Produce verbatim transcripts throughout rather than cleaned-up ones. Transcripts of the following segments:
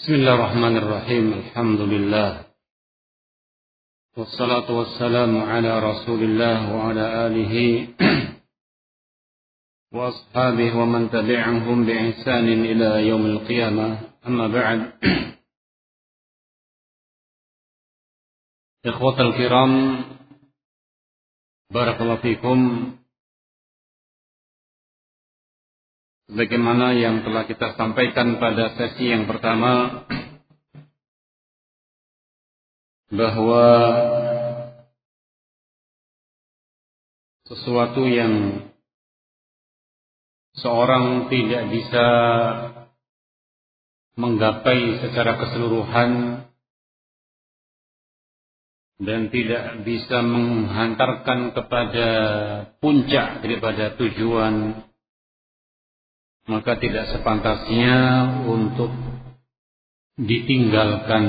Bismillahirrahmanirrahim. Alhamdulillah. Wassalatu wassalamu ala Rasulillah wa ala alihi wa ashabihi wa man tabi'ahum bi ihsanin ila yaumil qiyamah. Amma ba'd. Ikhwatal kiram, barakallahu fikum. Sebagaimana yang telah kita sampaikan pada sesi yang pertama, bahwa sesuatu yang seorang tidak bisa menggapai secara keseluruhan dan tidak bisa menghantarkan kepada puncak daripada tujuan, maka tidak sepantasnya untuk ditinggalkan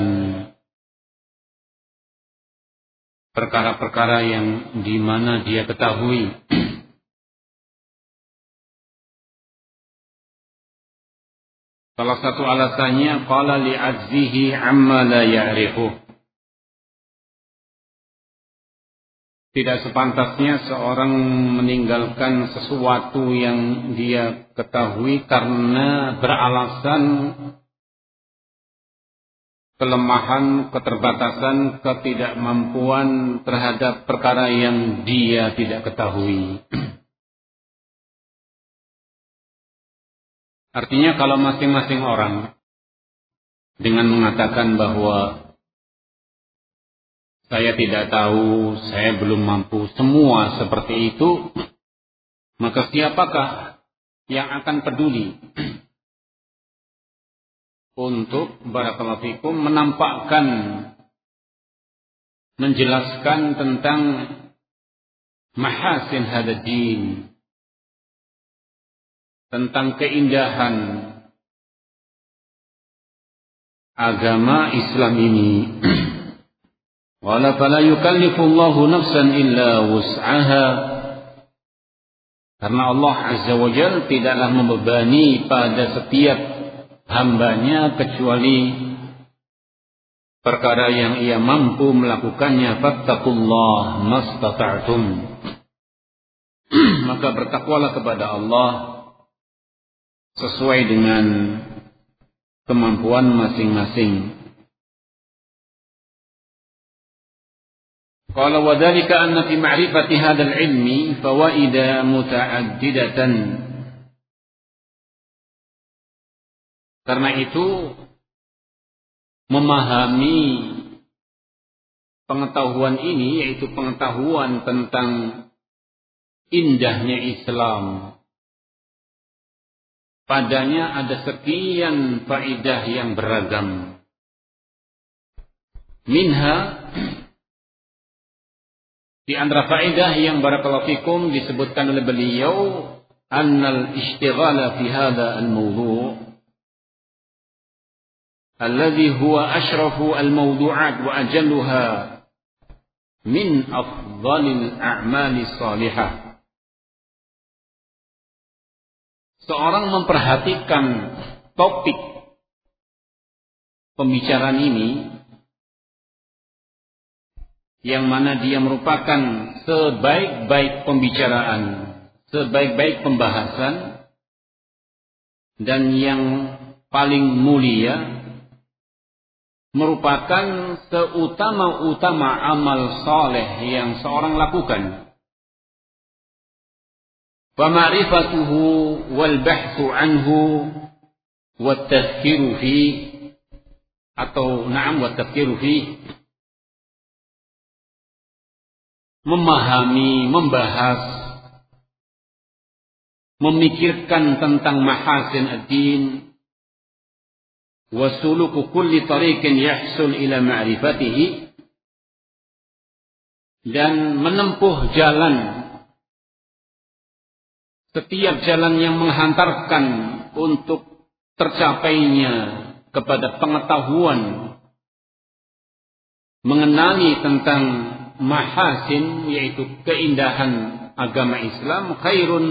perkara-perkara yang di mana dia ketahui salah satu alasannya qala li'ajzihi amma la ya'rifu. Tidak sepantasnya seorang meninggalkan sesuatu yang dia ketahui karena beralasan kelemahan, keterbatasan, ketidakmampuan terhadap perkara yang dia tidak ketahui. Artinya kalau masing-masing orang dengan mengatakan bahwa saya tidak tahu, saya belum mampu, semua seperti itu, maka siapakah yang akan peduli untuk barakallahu fikum menampakkan, menjelaskan tentang mahasin hadad din, tentang keindahan agama Islam ini. Wala fala yukallifullahu nafsan illa wus'aha. Karena Allah Azza wa Jalla tidaklah membebani pada setiap hambanya kecuali perkara yang ia mampu melakukannya. Fattaqullah mastata'tum. Maka bertakwalah kepada Allah sesuai dengan kemampuan masing-masing. Qala wa dzalika anna fi ma'rifati hadzal ilmi fawaida muta'addidatan. Karena itu memahami pengetahuan ini, yaitu pengetahuan tentang indahnya Islam, padanya ada sekian faedah yang beragam. Minha, di antara faedah yang barakallahu fikum disebutkan oleh beliau, annal ishtighala fi hadha al-mawdu' alladhi huwa ashrafu al-mawdu'at wa ajalluha min afdhalil a'mali salihah. Seorang memperhatikan topik pembicaraan ini, yang mana dia merupakan sebaik-baik pembicaraan, sebaik-baik pembahasan, dan yang paling mulia, merupakan seutama-utama amal saleh yang seorang lakukan. Fama'rifatuhu wal bahthu anhu wat tadhkiru fi, atau na'am wat tadhkiru fi, memahami, membahas, memikirkan tentang mahasin ad-din, wa suluku kulli tariqin yahsul ila ma'rifatihi, dan menempuh jalan, setiap jalan yang menghantarkan untuk tercapainya kepada pengetahuan, mengenali tentang mahasin, yaitu keindahan agama Islam, khairun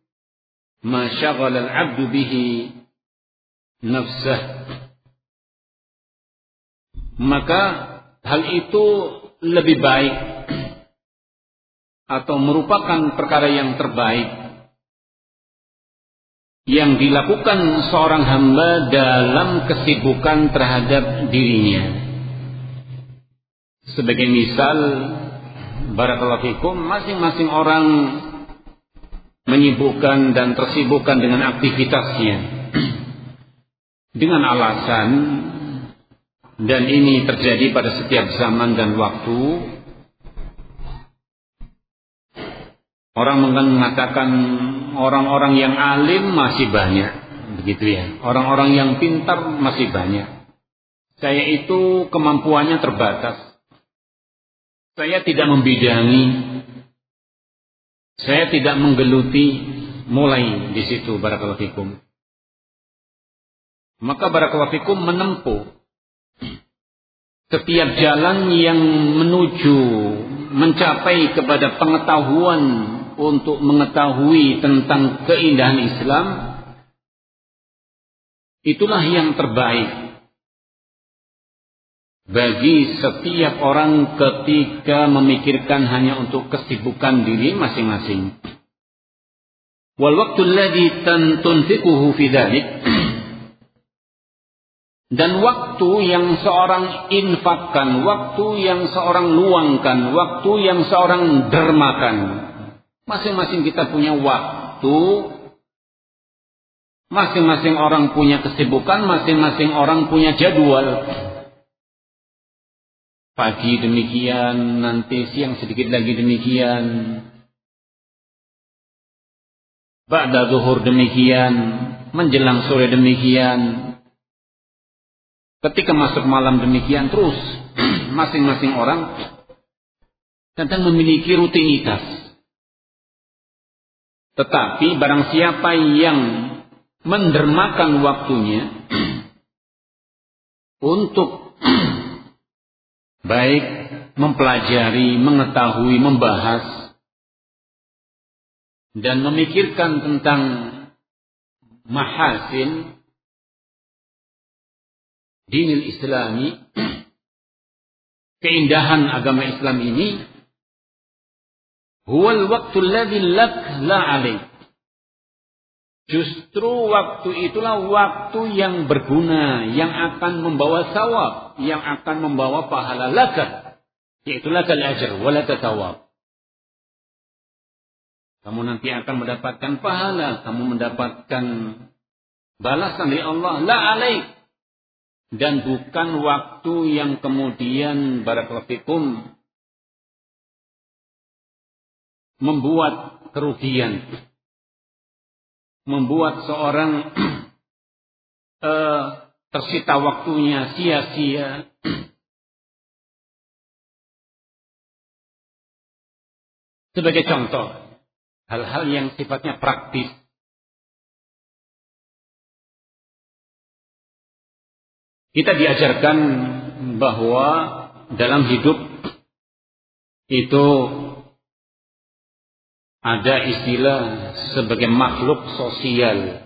ma syaghala al-'abdu bihi nafsah, maka hal itu lebih baik atau merupakan perkara yang terbaik yang dilakukan seorang hamba dalam kesibukan terhadap dirinya. Sebagai misal, barakallahu fikum, masing-masing orang menyibukkan dan tersibukkan dengan aktivitasnya dengan alasan, dan ini terjadi pada setiap zaman dan waktu, orang mengatakan orang-orang yang alim masih banyak, begitu ya. Orang-orang yang pintar masih banyak. Saya itu kemampuannya terbatas. Saya tidak membidangi. Saya tidak menggeluti. Mulai di situ barakallahu fikum. Maka barakallahu fikum menempuh setiap jalan yang menuju mencapai kepada pengetahuan untuk mengetahui tentang keindahan Islam, itulah yang terbaik bagi setiap orang ketika memikirkan hanya untuk kesibukan diri masing-masing. Wal waqtul ladzi tunfiquhu fi dzalik, dan waktu yang seorang infakkan, waktu yang seorang luangkan, waktu yang seorang dermakan. Masing-masing kita punya waktu, masing-masing orang punya kesibukan, masing-masing orang punya jadwal. Pagi demikian, nanti siang sedikit lagi demikian, ba'da zuhur demikian, menjelang sore demikian, ketika masuk malam demikian, terus masing-masing orang kadang memiliki rutinitas. Tetapi barang siapa yang mendermakan waktunya untuk baik mempelajari, mengetahui, membahas, dan memikirkan tentang mahasin dinil Islami, keindahan agama Islam ini, huwal waqtul ladzi lak la alaik. Justru waktu itulah waktu yang berguna, yang akan membawa sawab, yang akan membawa pahala laka, yaitu lakal ajr wa laka thawab. Kamu nanti akan mendapatkan pahala, kamu mendapatkan balasan dari Allah, la alaik. Dan bukan waktu yang kemudian barakallahu fikum membuat kerugian, membuat seorang uh, tersita waktunya sia-sia. Sebagai contoh, hal-hal yang sifatnya praktis. Kita diajarkan bahwa dalam hidup itu ada istilah sebagai makhluk sosial,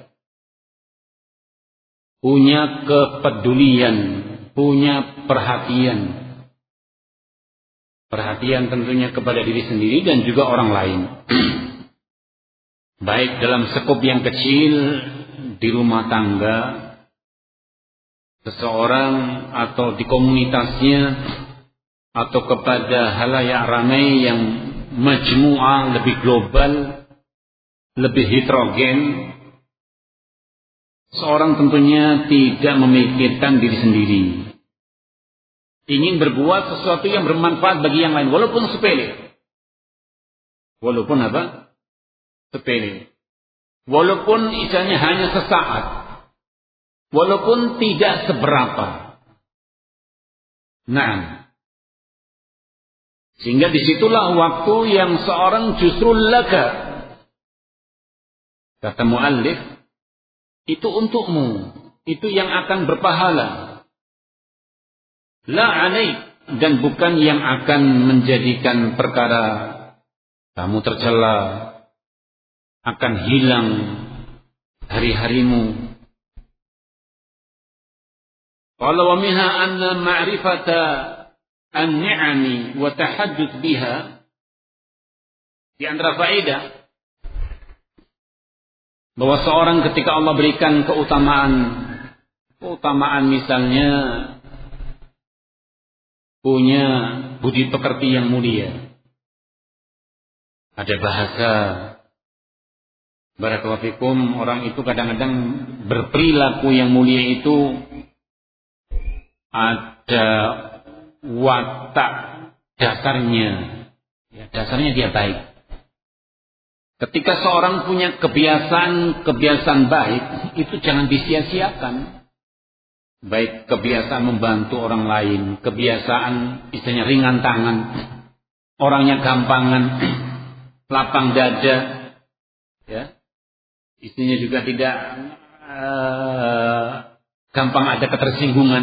punya kepedulian, punya perhatian. Perhatian tentunya kepada diri sendiri dan juga orang lain. Baik dalam skop yang kecil di rumah tangga seseorang, atau di komunitasnya, atau kepada halayak ramai yang majmu'ah, lebih global, lebih heterogen. Seorang tentunya tidak memikirkan diri sendiri, ingin berbuat sesuatu yang bermanfaat bagi yang lain, walaupun sepele. Walaupun apa? Sepele. Walaupun istilahnya hanya sesaat. Walaupun tidak seberapa. Nah, sehingga disitulah waktu yang seorang justru laka, kata muallif, itu untukmu, itu yang akan berpahala. La alaik, dan bukan yang akan menjadikan perkara kamu tercela, akan hilang hari-harimu. Qala wa minha anna ma'rifata an-ni'ami wa tahadduts biha. Di antara faedah bahwa seorang ketika Allah berikan keutamaan, keutamaan misalnya punya budi pekerti yang mulia, ada bahasa, barakallahu fikum, orang itu kadang-kadang berperilaku yang mulia itu ada watak dasarnya, ya, dasarnya dia baik. Ketika seorang punya kebiasaan-kebiasaan baik, itu jangan disia-siakan. Baik kebiasaan membantu orang lain, kebiasaan istilahnya ringan tangan, orangnya gampangan, lapang dada, ya, istrinya juga tidak uh, gampang ada ketersinggungan.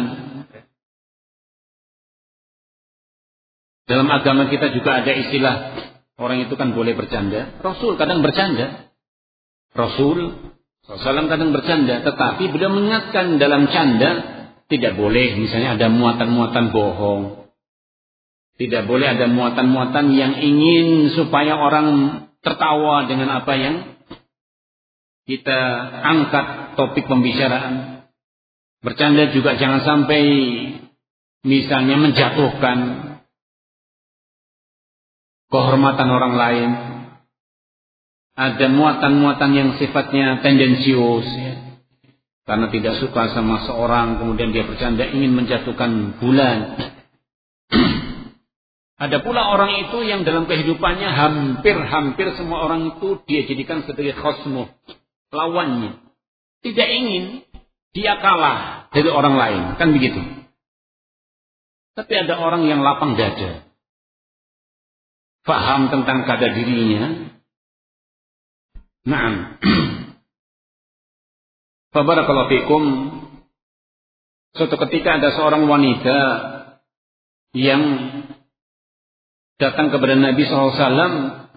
Dalam agama kita juga ada istilah orang itu kan boleh bercanda. Rasul kadang bercanda. Rasul sallallahu alaihi wasallam kadang bercanda, tetapi beliau mengingatkan dalam canda tidak boleh misalnya ada muatan-muatan bohong. Tidak boleh ada muatan-muatan yang ingin supaya orang tertawa dengan apa yang kita angkat topik pembicaraan. Bercanda juga jangan sampai misalnya menjatuhkan kehormatan orang lain. Ada muatan-muatan yang sifatnya tendensius, ya. Karena tidak suka sama seorang, kemudian dia bercanda ingin menjatuhkan bulan. Ada pula orang itu yang dalam kehidupannya hampir-hampir semua orang itu dia jadikan sebagai khosmu, lawannya. Tidak ingin dia kalah dari orang lain, kan begitu. Tapi ada orang yang lapang dada, paham tentang kadar dirinya. Naam. Fabarakallahu fikum. Suatu ketika ada seorang wanita yang datang kepada Nabi shallallahu alaihi wasallam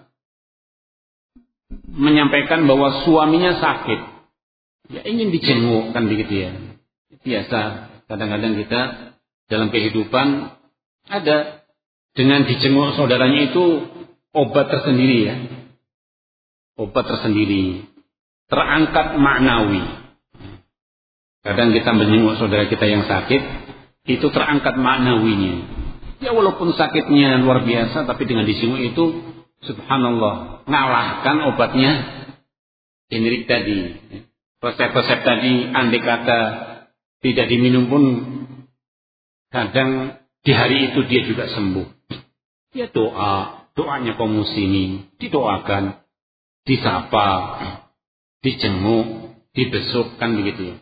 menyampaikan bahwa suaminya sakit. Ya ingin dijenguk, kan begitu ya. Biasa kadang-kadang kita dalam kehidupan ada dengan dijenguk saudaranya itu obat tersendiri ya. Obat tersendiri, terangkat maknawi. Kadang kita menjenguk saudara kita yang sakit, itu terangkat maknawinya. Ya walaupun sakitnya luar biasa, tapi dengan dijenguk itu, subhanallah, ngalahkan obatnya generik tadi. Resep-resep tadi, andai kata tidak diminum pun, kadang di hari itu dia juga sembuh. Ya doa, doanya kaum muslimin, didoakan, disapa, dijenguk, dibesuk, kan begitu ya.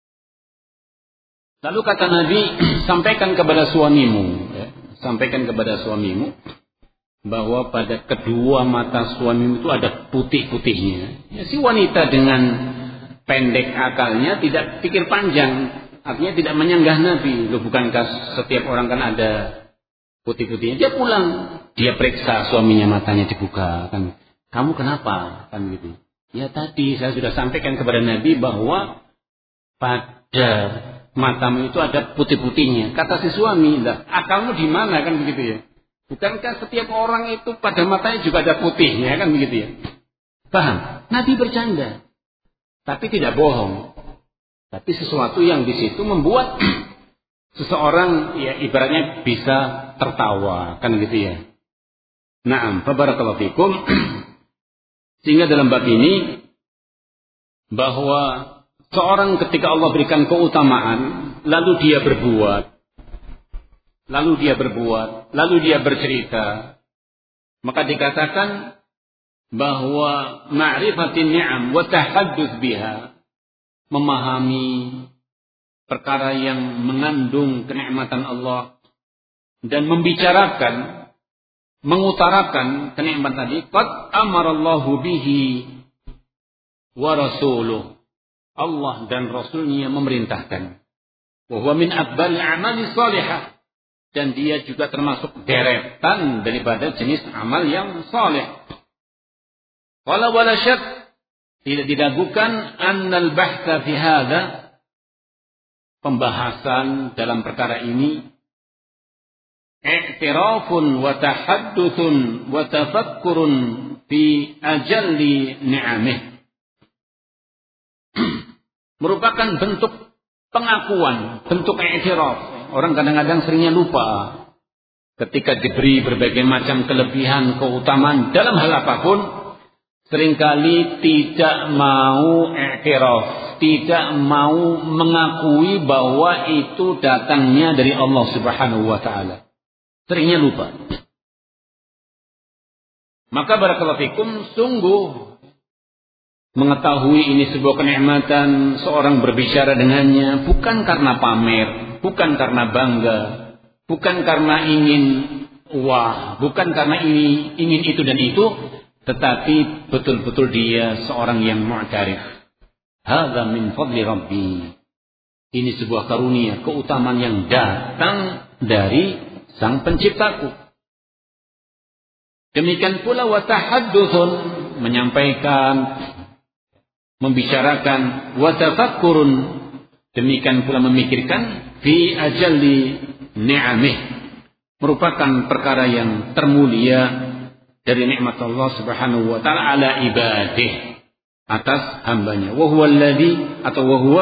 Lalu kata Nabi, sampaikan kepada suamimu, ya, sampaikan kepada suamimu bahwa pada kedua mata suamimu itu ada putih-putihnya. Ya, si wanita dengan pendek akalnya tidak pikir panjang, artinya tidak menyanggah Nabi. Loh, bukankah setiap orang kan ada putih-putihnya? Dia pulang, dia periksa suaminya, matanya dibuka, kan. Kamu kenapa? Kan gitu. Ya tadi saya sudah sampaikan kepada Nabi bahwa pada matamu itu ada putih-putihnya. Kata si suami, lah, akalmu di mana, kan begitu ya? Bukankah setiap orang itu pada matanya juga ada putihnya, kan begitu ya? Paham? Nabi bercanda, tapi tidak bohong. Tapi sesuatu yang di situ membuat seseorang ya ibaratnya bisa tertawa, kan gitu ya. Naam, barakallahu fikum. Sehingga dalam bab ini bahwa seorang ketika Allah berikan keutamaan, lalu dia berbuat, lalu dia berbuat, lalu dia bercerita, maka dikatakan bahwa ma'rifatin ni'am wa tahadduts biha, memahami perkara yang mengandung kenikmatan Allah dan membicarakan, mengutarakan kenikmatan tadi, qad amarallahu bihi wa rasuluh, Allah dan Rasulnya memerintahkan. Wa huwa min afdal a'mali salihah, dan dia juga termasuk deretan daripada jenis amal yang saleh. Wala wala syak, tidak diragukan annal bahtha fi hadza, pembahasan dalam perkara ini i'tirafun wa tahadduthun wa tafakkurun fi ajalli ni'amih, merupakan bentuk pengakuan, bentuk i'tiraf. Orang kadang-kadang seringnya lupa ketika diberi berbagai macam kelebihan, keutamaan dalam hal apapun, seringkali tidak mau i'tiraf, tidak mau mengakui bahwa itu datangnya dari Allah Subhanahu wa taala. Seringnya lupa. Maka barakallahu fikum, sungguh mengetahui ini sebuah kenikmatan, seorang berbicara dengannya bukan karena pamer, bukan karena bangga, bukan karena ingin wah, bukan karena ini ingin itu dan itu, tetapi betul-betul dia seorang yang mu'tarif. Hadza min fadli rabbi. Ini sebuah karunia, keutamaan yang datang dari Sang Penciptaku. Demikian pula wa tahadduthun, menyampaikan, membicarakan, wa tafakkurun, demikian pula memikirkan, fi ajalli ni'amih, merupakan perkara yang termulia dari nikmat Allah Subhanahu wa taala ala ibadih, atas hambanya. Wa huwa alladhi, atau wa huwa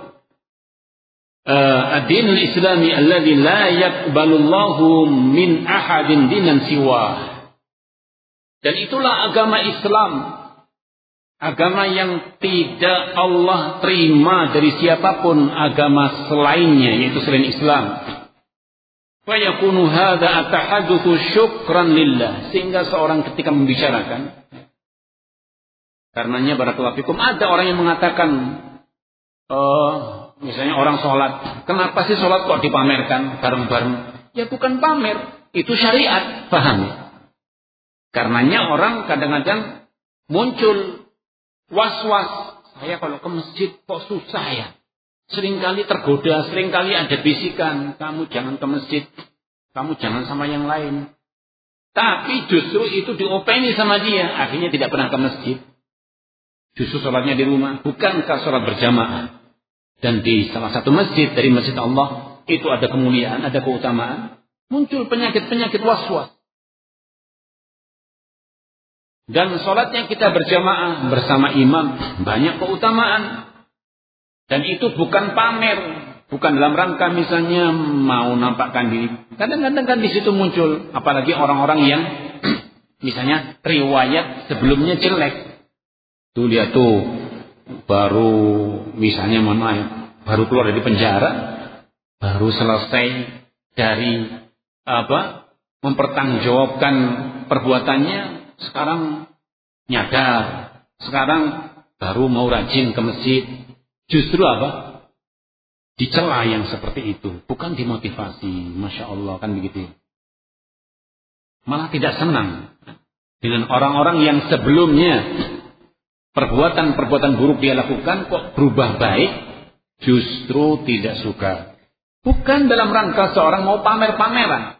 uh, ad-dinul islami alladhi la yaqbalu Allahu min ahadin dinan siwa. Dan itulah agama Islam, agama yang tidak Allah terima dari siapapun agama selainnya, yaitu selain Islam. Fa yakunu hadza atahaddatsu syukran lillah, sehingga seorang ketika membicarakan, karenanya barakallahu fikum, ada orang yang mengatakan, oh, misalnya orang sholat, kenapa sih sholat kok dipamerkan bareng-bareng? Ya bukan pamer, itu syariat, paham ya? Karenanya orang kadang-kadang muncul was-was, saya kalau ke masjid kok susah ya. Seringkali tergoda, seringkali ada bisikan, kamu jangan ke masjid, kamu jangan sama yang lain. Tapi justru itu diopeni sama dia, akhirnya tidak pernah ke masjid. Justru sholatnya di rumah, bukankah sholat berjamaah? Dan di salah satu masjid dari masjid Allah, itu ada kemuliaan, ada keutamaan. Muncul penyakit-penyakit was-was. Dan sholatnya kita berjamaah bersama imam, banyak keutamaan. Dan itu bukan pamer, bukan dalam rangka misalnya mau nampakkan diri. Kadang-kadang kan di situ muncul, apalagi orang-orang yang misalnya riwayat sebelumnya jelek. Tuh lihat tuh, baru misalnya mohon maaf, baru keluar dari penjara, baru selesai dari apa mempertanggungjawabkan perbuatannya, sekarang nyadar, sekarang baru mau rajin ke masjid. Justru apa? Dicela yang seperti itu, bukan dimotivasi. Masya Allah, kan begitu. Malah tidak senang dengan orang-orang yang sebelumnya perbuatan-perbuatan buruk dia lakukan kok berubah baik, justru tidak suka. Bukan dalam rangka seorang mau pamer-pameran.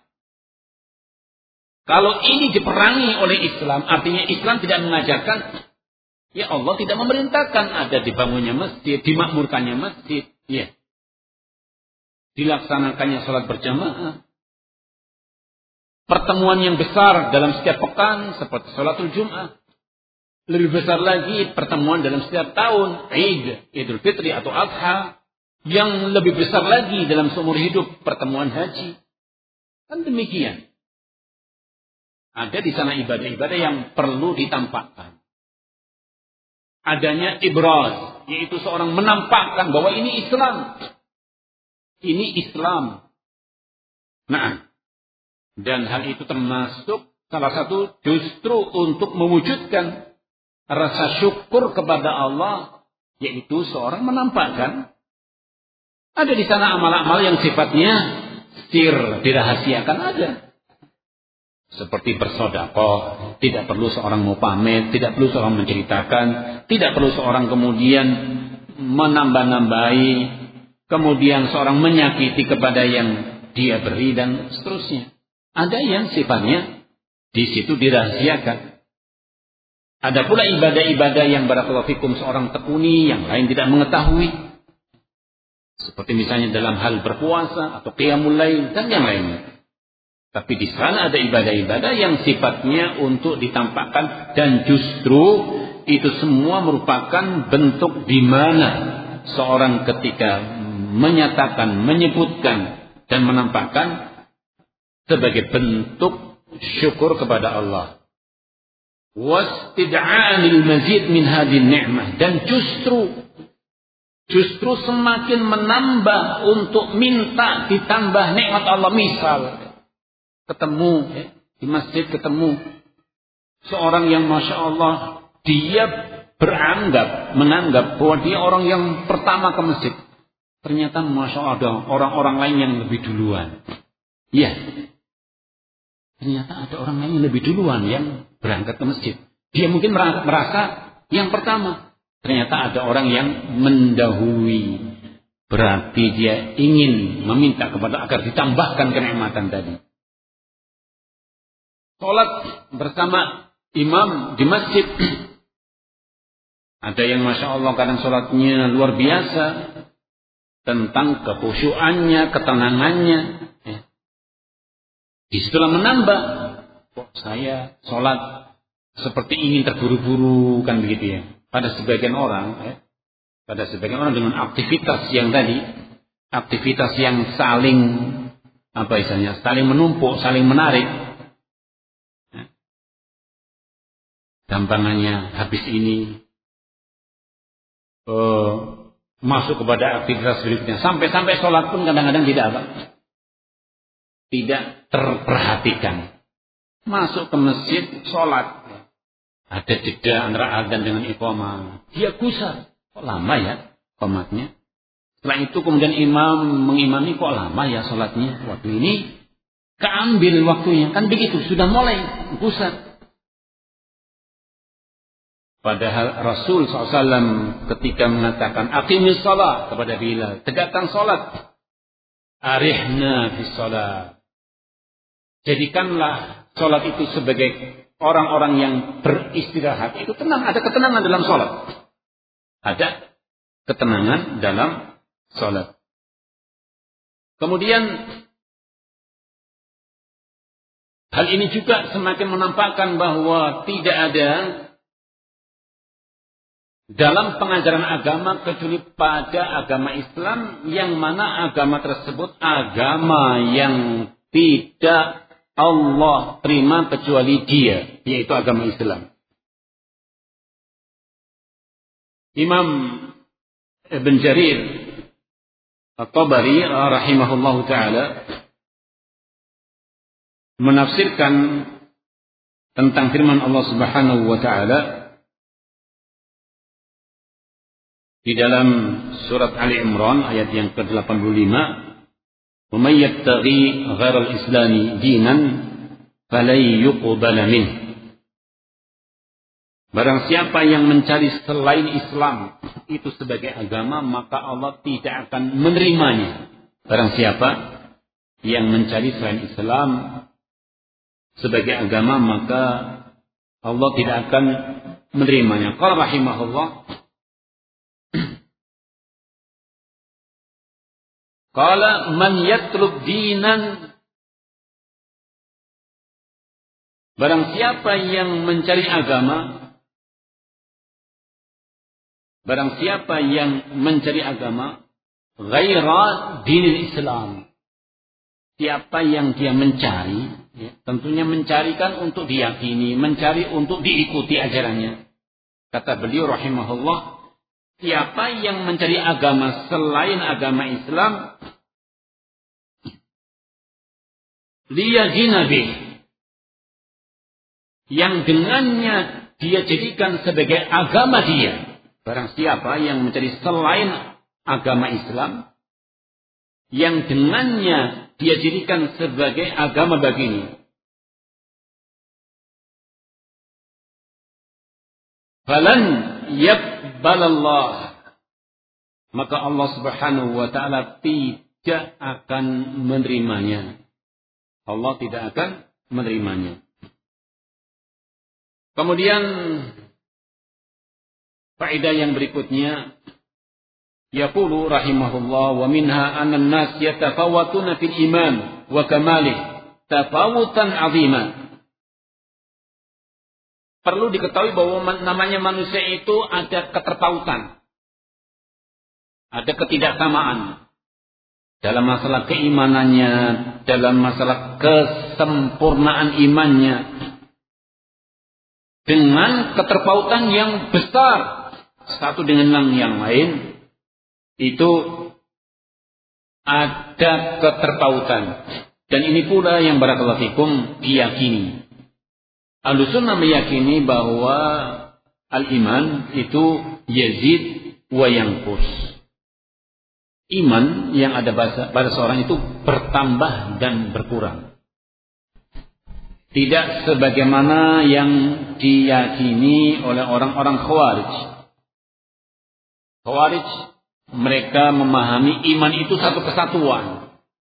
Kalau ini diperangi oleh Islam, artinya Islam tidak mengajarkan, ya Allah tidak memerintahkan ada dibangunnya masjid, dimakmurkannya masjid, ya. Dilaksanakannya salat berjamaah. Pertemuan yang besar dalam setiap pekan seperti salatul Jumat. Lebih besar lagi pertemuan dalam setiap tahun, Eid, Idul Fitri atau Adha. Yang lebih besar lagi dalam seumur hidup pertemuan haji. Kan demikian. Ada di sana ibadah-ibadah yang perlu ditampakkan. Adanya ibraz, yaitu seorang menampakkan bahwa ini Islam. Ini Islam. Nah, dan hal itu termasuk salah satu justru untuk mewujudkan rasa syukur kepada Allah, yaitu seorang menampakkan. Ada di sana amal-amal yang sifatnya sir, dirahasiakan ada. Seperti bersedekah, tidak perlu seorang mau pamer, tidak perlu seorang menceritakan, tidak perlu seorang kemudian menambah-nambahi, kemudian seorang menyakiti kepada yang dia beri dan seterusnya. Ada yang sifatnya di situ dirahasiakan. Ada pula ibadah-ibadah yang barakallahu fikum seorang tekuni, yang lain tidak mengetahui. Seperti misalnya dalam hal berpuasa atau qiyamul lail dan yang lainnya. Tapi di sana ada ibadah-ibadah yang sifatnya untuk ditampakkan dan justru itu semua merupakan bentuk di mana seorang ketika menyatakan, menyebutkan dan menampakkan sebagai bentuk syukur kepada Allah. Wastid'anil mazid min hadhihi ni'mah, dan justru justru semakin menambah untuk minta ditambah nikmat Allah. Misal ketemu ya, di masjid ketemu seorang yang masya Allah dia beranggap menganggap bahwa dia orang yang pertama ke masjid. Ternyata masya Allah ada orang-orang lain yang lebih duluan. Iya. Ternyata ada orang lain yang lebih duluan yang berangkat ke masjid. Dia mungkin merasa yang pertama. Ternyata ada orang yang mendahului. Berarti dia ingin meminta kepada agar ditambahkan kenikmatan tadi. Salat bersama imam di masjid. Ada yang masya Allah kadang salatnya luar biasa. Tentang kekhusyuannya, ketenangannya. Disitulah menambah. Kok saya sholat seperti ingin terburu-buru kan begitu ya. Pada sebagian orang, ya, pada sebagian orang dengan aktivitas yang tadi, aktivitas yang saling apa istilahnya, saling menumpuk, saling menarik. Ya. Gampangannya habis ini uh, masuk kepada aktivitas berikutnya. Sampai-sampai sholat pun kadang-kadang tidak apa, tidak terperhatikan. Masuk ke masjid, sholat. Ada jeda antara adzan dengan iqamah. Dia gusar. Kok lama ya iqamatnya? Setelah itu kemudian imam mengimami, kok lama ya sholatnya? Waktu ini keambil waktunya. Kan begitu, sudah mulai gusar. Padahal Rasul shallallahu alaihi wasallam ketika mengatakan aqimis shalah kepada Bilal, tegakkan sholat. Arihna fi shalah. Jadikanlah sholat itu sebagai orang-orang yang beristirahat. Itu tenang, ada ketenangan dalam sholat. Ada ketenangan dalam sholat. Kemudian hal ini juga semakin menampakkan bahwa tidak ada dalam pengajaran agama kecuali pada agama Islam, yang mana agama tersebut agama yang tidak Allah terima kecuali Dia, yaitu agama Islam. Imam Ibn Jarir At-Tabari rahimahullahu taala menafsirkan tentang firman Allah Subhanahu wa taala di dalam surat Ali Imran ayat yang ke delapan puluh lima, "Wa may yattaghi ghairal islami dinan falay yuqbala min." Barang siapa yang mencari selain Islam itu sebagai agama, maka Allah tidak akan menerimanya. Barang siapa yang mencari selain Islam sebagai agama, maka Allah tidak akan menerimanya. Qala rahimahullah, qala man yatlub dinan, barang siapa yang mencari agama, barang siapa yang mencari agama ghaira dinil Islam, siapa yang dia mencari, ya, tentunya mencarikan untuk diyakini, mencari untuk diikuti ajarannya. Kata beliau rahimahullah, siapa yang mencari agama selain agama Islam, liyadina bih, yang dengannya dia jadikan sebagai agama dia. Barang siapa yang mencari selain agama Islam, yang dengannya dia jadikan sebagai agama baginya, falan yaqbalallah, maka Allah Subhanahu wa taala tidak akan menerimanya. Allah tidak akan menerimanya. Kemudian faedah yang berikutnya, yaqulu rahimahullah wa minha anna an-nas yatafawatuna fil iman wa kamalih tafawutan 'azima. Perlu diketahui bahwa namanya manusia itu ada keterpautan, ada ketidaksamaan dalam masalah keimanannya, dalam masalah kesempurnaan imannya, dengan keterpautan yang besar satu dengan yang lain. Itu ada keterpautan, dan ini pula yang barakallahu fikum diyakini. Ahlussunnah meyakini bahwa al-iman itu yazid wa yanqus. Iman yang ada pada seorang itu bertambah dan berkurang. Tidak sebagaimana yang diyakini oleh orang-orang Khawarij. Khawarij, mereka memahami iman itu satu kesatuan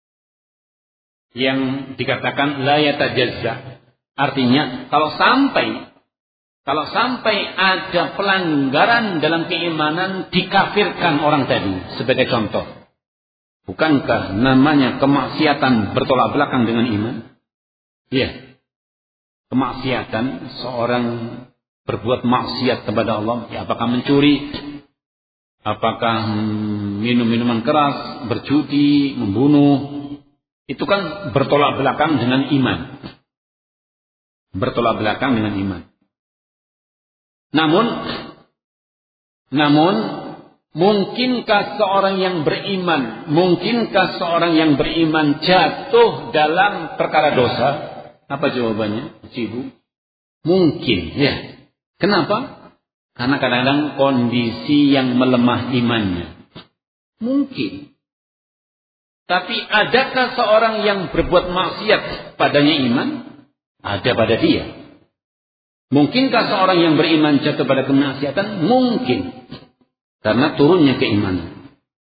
yang dikatakan la yatajazza. Artinya kalau sampai kalau sampai ada pelanggaran dalam keimanan, dikafirkan orang tadi. Sebagai contoh, bukankah namanya kemaksiatan bertolak belakang dengan iman? Iya. Kemaksiatan, seorang berbuat maksiat kepada Allah, ya, apakah mencuri, apakah minum minuman keras, berjudi, membunuh, itu kan bertolak belakang dengan iman. Bertolak belakang dengan iman. Namun, namun, mungkinkah seorang yang beriman, mungkinkah seorang yang beriman jatuh dalam perkara dosa? Apa jawabannya, Ibu? Mungkin, ya. Kenapa? Karena kadang-kadang kondisi yang melemah imannya. Mungkin. Tapi adakah seorang yang berbuat maksiat padanya iman? Ada pada dia. Mungkinkah seorang yang beriman jatuh pada kemaksiatan? Mungkin. Karena turunnya keimanan.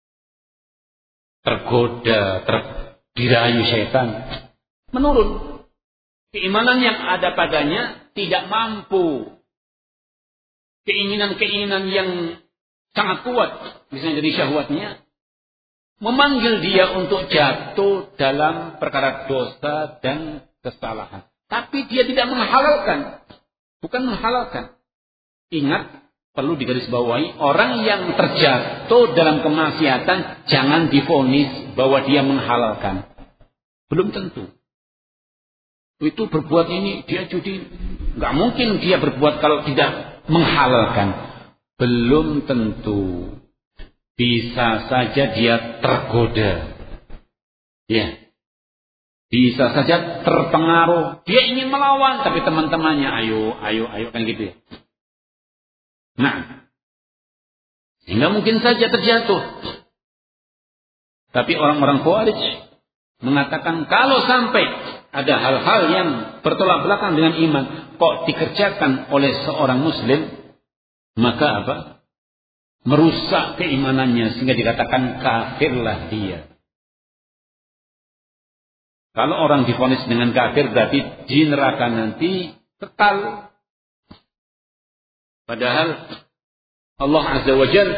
Tergoda, terdirayu syaitan. Menurun. Keimanan yang ada padanya tidak mampu. Keinginan-keinginan yang sangat kuat, misalnya dari syahwatnya, memanggil dia untuk jatuh dalam perkara dosa dan kesalahan. Tapi dia tidak menghalalkan. Bukan menghalalkan. Ingat, perlu digarisbawahi, orang yang terjatuh dalam kemaksiatan jangan divonis bahwa dia menghalalkan. Belum tentu. Itu berbuat ini, dia judi. Nggak mungkin dia berbuat kalau tidak menghalalkan. Belum tentu. Bisa saja dia tergoda. Ya. Bisa saja terpengaruh. Dia ingin melawan, tapi teman-temannya ayo, ayo, ayo, kan gitu ya. Nah, sehingga mungkin saja terjatuh. Tapi orang-orang Khawarij mengatakan kalau sampai ada hal-hal yang bertolak belakang dengan iman kok dikerjakan oleh seorang muslim, maka apa? Merusak keimanannya sehingga dikatakan kafirlah dia. Kalau orang divonis dengan kafir berarti di neraka nanti kekal. Padahal Allah Azza wa Jalla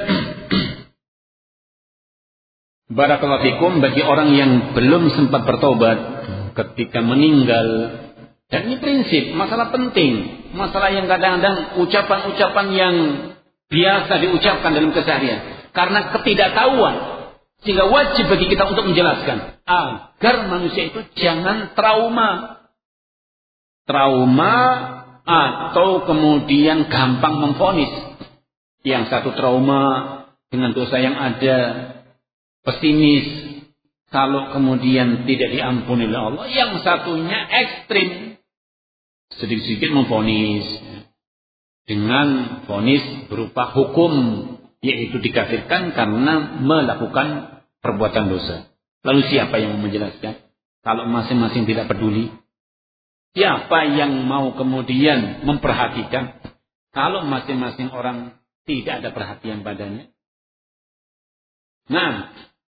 barakallahu fikum, bagi orang yang belum sempat bertobat ketika meninggal, dan ini prinsip, masalah penting, masalah yang kadang-kadang ucapan-ucapan yang biasa diucapkan dalam keseharian karena ketidaktahuan, sehingga wajib bagi kita untuk menjelaskan agar manusia itu jangan trauma trauma atau kemudian gampang memvonis. Yang satu trauma dengan dosa yang ada, pesimis kalau kemudian tidak diampuni oleh Allah. Yang satunya ekstrim, sedikit-sedikit memvonis dengan vonis berupa hukum, yaitu dikafirkan karena melakukan perbuatan dosa. Lalu siapa yang mau menjelaskan? Kalau masing-masing tidak peduli, siapa yang mau kemudian memperhatikan kalau masing-masing orang tidak ada perhatian padanya? Nah,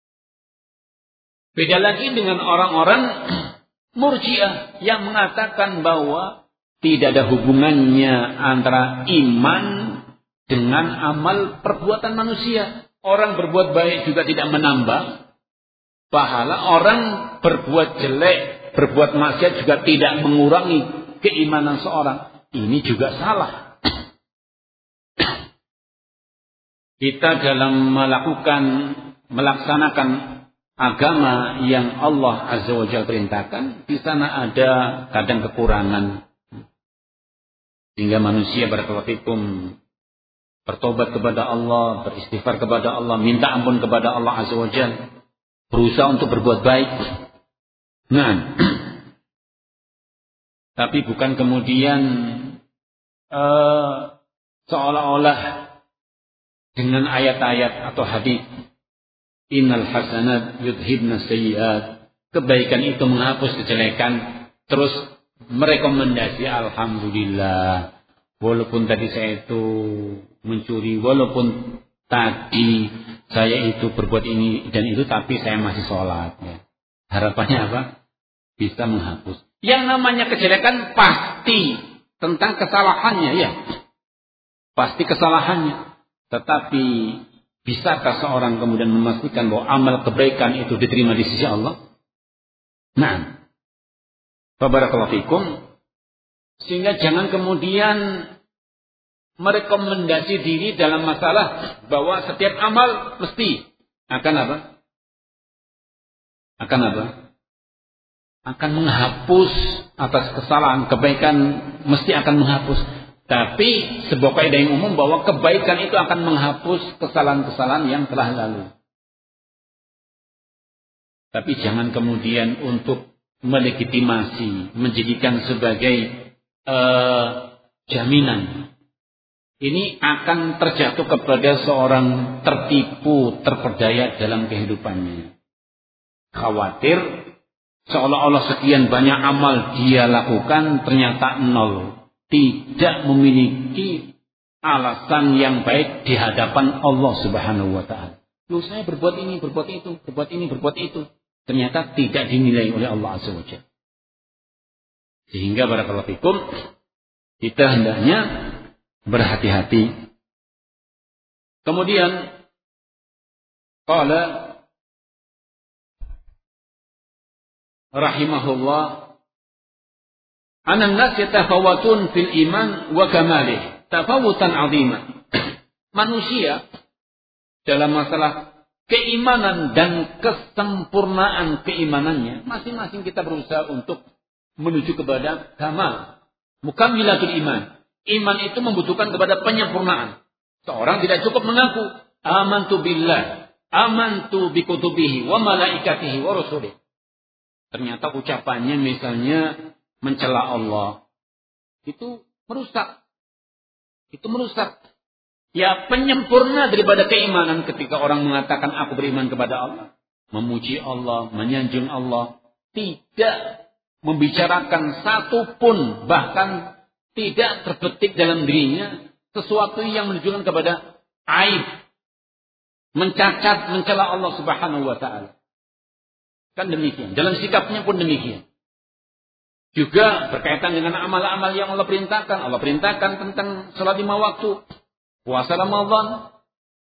beda lagi dengan orang-orang Murji'ah yang mengatakan bahwa tidak ada hubungannya antara iman dengan amal perbuatan manusia. Orang berbuat baik juga tidak menambah pahala. Orang berbuat jelek, berbuat maksiat juga tidak mengurangi keimanan seorang. Ini juga salah. Kita dalam melakukan, melaksanakan agama yang Allah Azza wa Jalla perintahkan, di sana ada kadang kekurangan. Sehingga manusia barakallahu fikum bertobat kepada Allah, beristighfar kepada Allah, minta ampun kepada Allah Azza wa Jalla, berusaha untuk berbuat baik. Nah, tapi bukan kemudian uh, seolah-olah dengan ayat-ayat atau hadis, innal hasanat yudhibna sayyiat, kebaikan itu menghapus kejelekan, terus merekomendasi alhamdulillah, walaupun tadi saya itu mencuri, walaupun tadi saya itu berbuat ini dan itu, tapi saya masih sholat. Ya. Harapannya apa? Bisa menghapus. Yang namanya kejelekan pasti tentang kesalahannya, ya. Pasti kesalahannya. Tetapi bisakah seorang kemudian memastikan bahwa amal kebaikan itu diterima di sisi Allah? Nah, barakallahu fikum. Sehingga jangan kemudian merekomendasi diri dalam masalah bahwa setiap amal mesti akan apa? Akan apa? Akan menghapus atas kesalahan. Kebaikan mesti akan menghapus. Tapi sebuah kaidah yang umum bahwa kebaikan itu akan menghapus kesalahan-kesalahan yang telah lalu. Tapi jangan kemudian untuk melegitimasi, menjadikan sebagai uh, jaminan. Ini akan terjatuh kepada seorang tertipu, terperdaya dalam kehidupannya. Khawatir seolah-olah sekian banyak amal dia lakukan ternyata nol. Tidak memiliki alasan yang baik di hadapan Allah Subhanahu wa ta'ala. Loh, saya berbuat ini, berbuat itu, berbuat ini, berbuat itu. Ternyata tidak dinilai oleh Allah Azza wa Jalla. Sehingga barakallahu fikum, kita hendaknya berhati-hati. Kemudian qala rahimahullah, anan nas yatafawatun fil iman wa kamalih tafawutan 'azima. Manusia dalam masalah keimanan dan kesempurnaan keimanannya, masing-masing kita berusaha untuk menuju kepada kamal, mukammilatul iman. Iman itu membutuhkan kepada penyempurnaan. Seorang tidak cukup mengaku amantu billah, amantu bi kutubihi wa malaikatihi wa rusulihi. Ternyata ucapannya misalnya mencela Allah. Itu merusak. Itu merusak. Ya, penyempurna daripada keimanan ketika orang mengatakan aku beriman kepada Allah, memuji Allah, menyanjung Allah, tidak membicarakan satu pun, bahkan tidak terbetik dalam dirinya sesuatu yang menunjukkan kepada aib, mencacat, mencela Allah Subhanahu wa ta'ala. Kan demikian. Dalam sikapnya pun demikian. Juga berkaitan dengan amal-amal yang Allah perintahkan. Allah perintahkan tentang salat lima waktu, puasa Ramadan,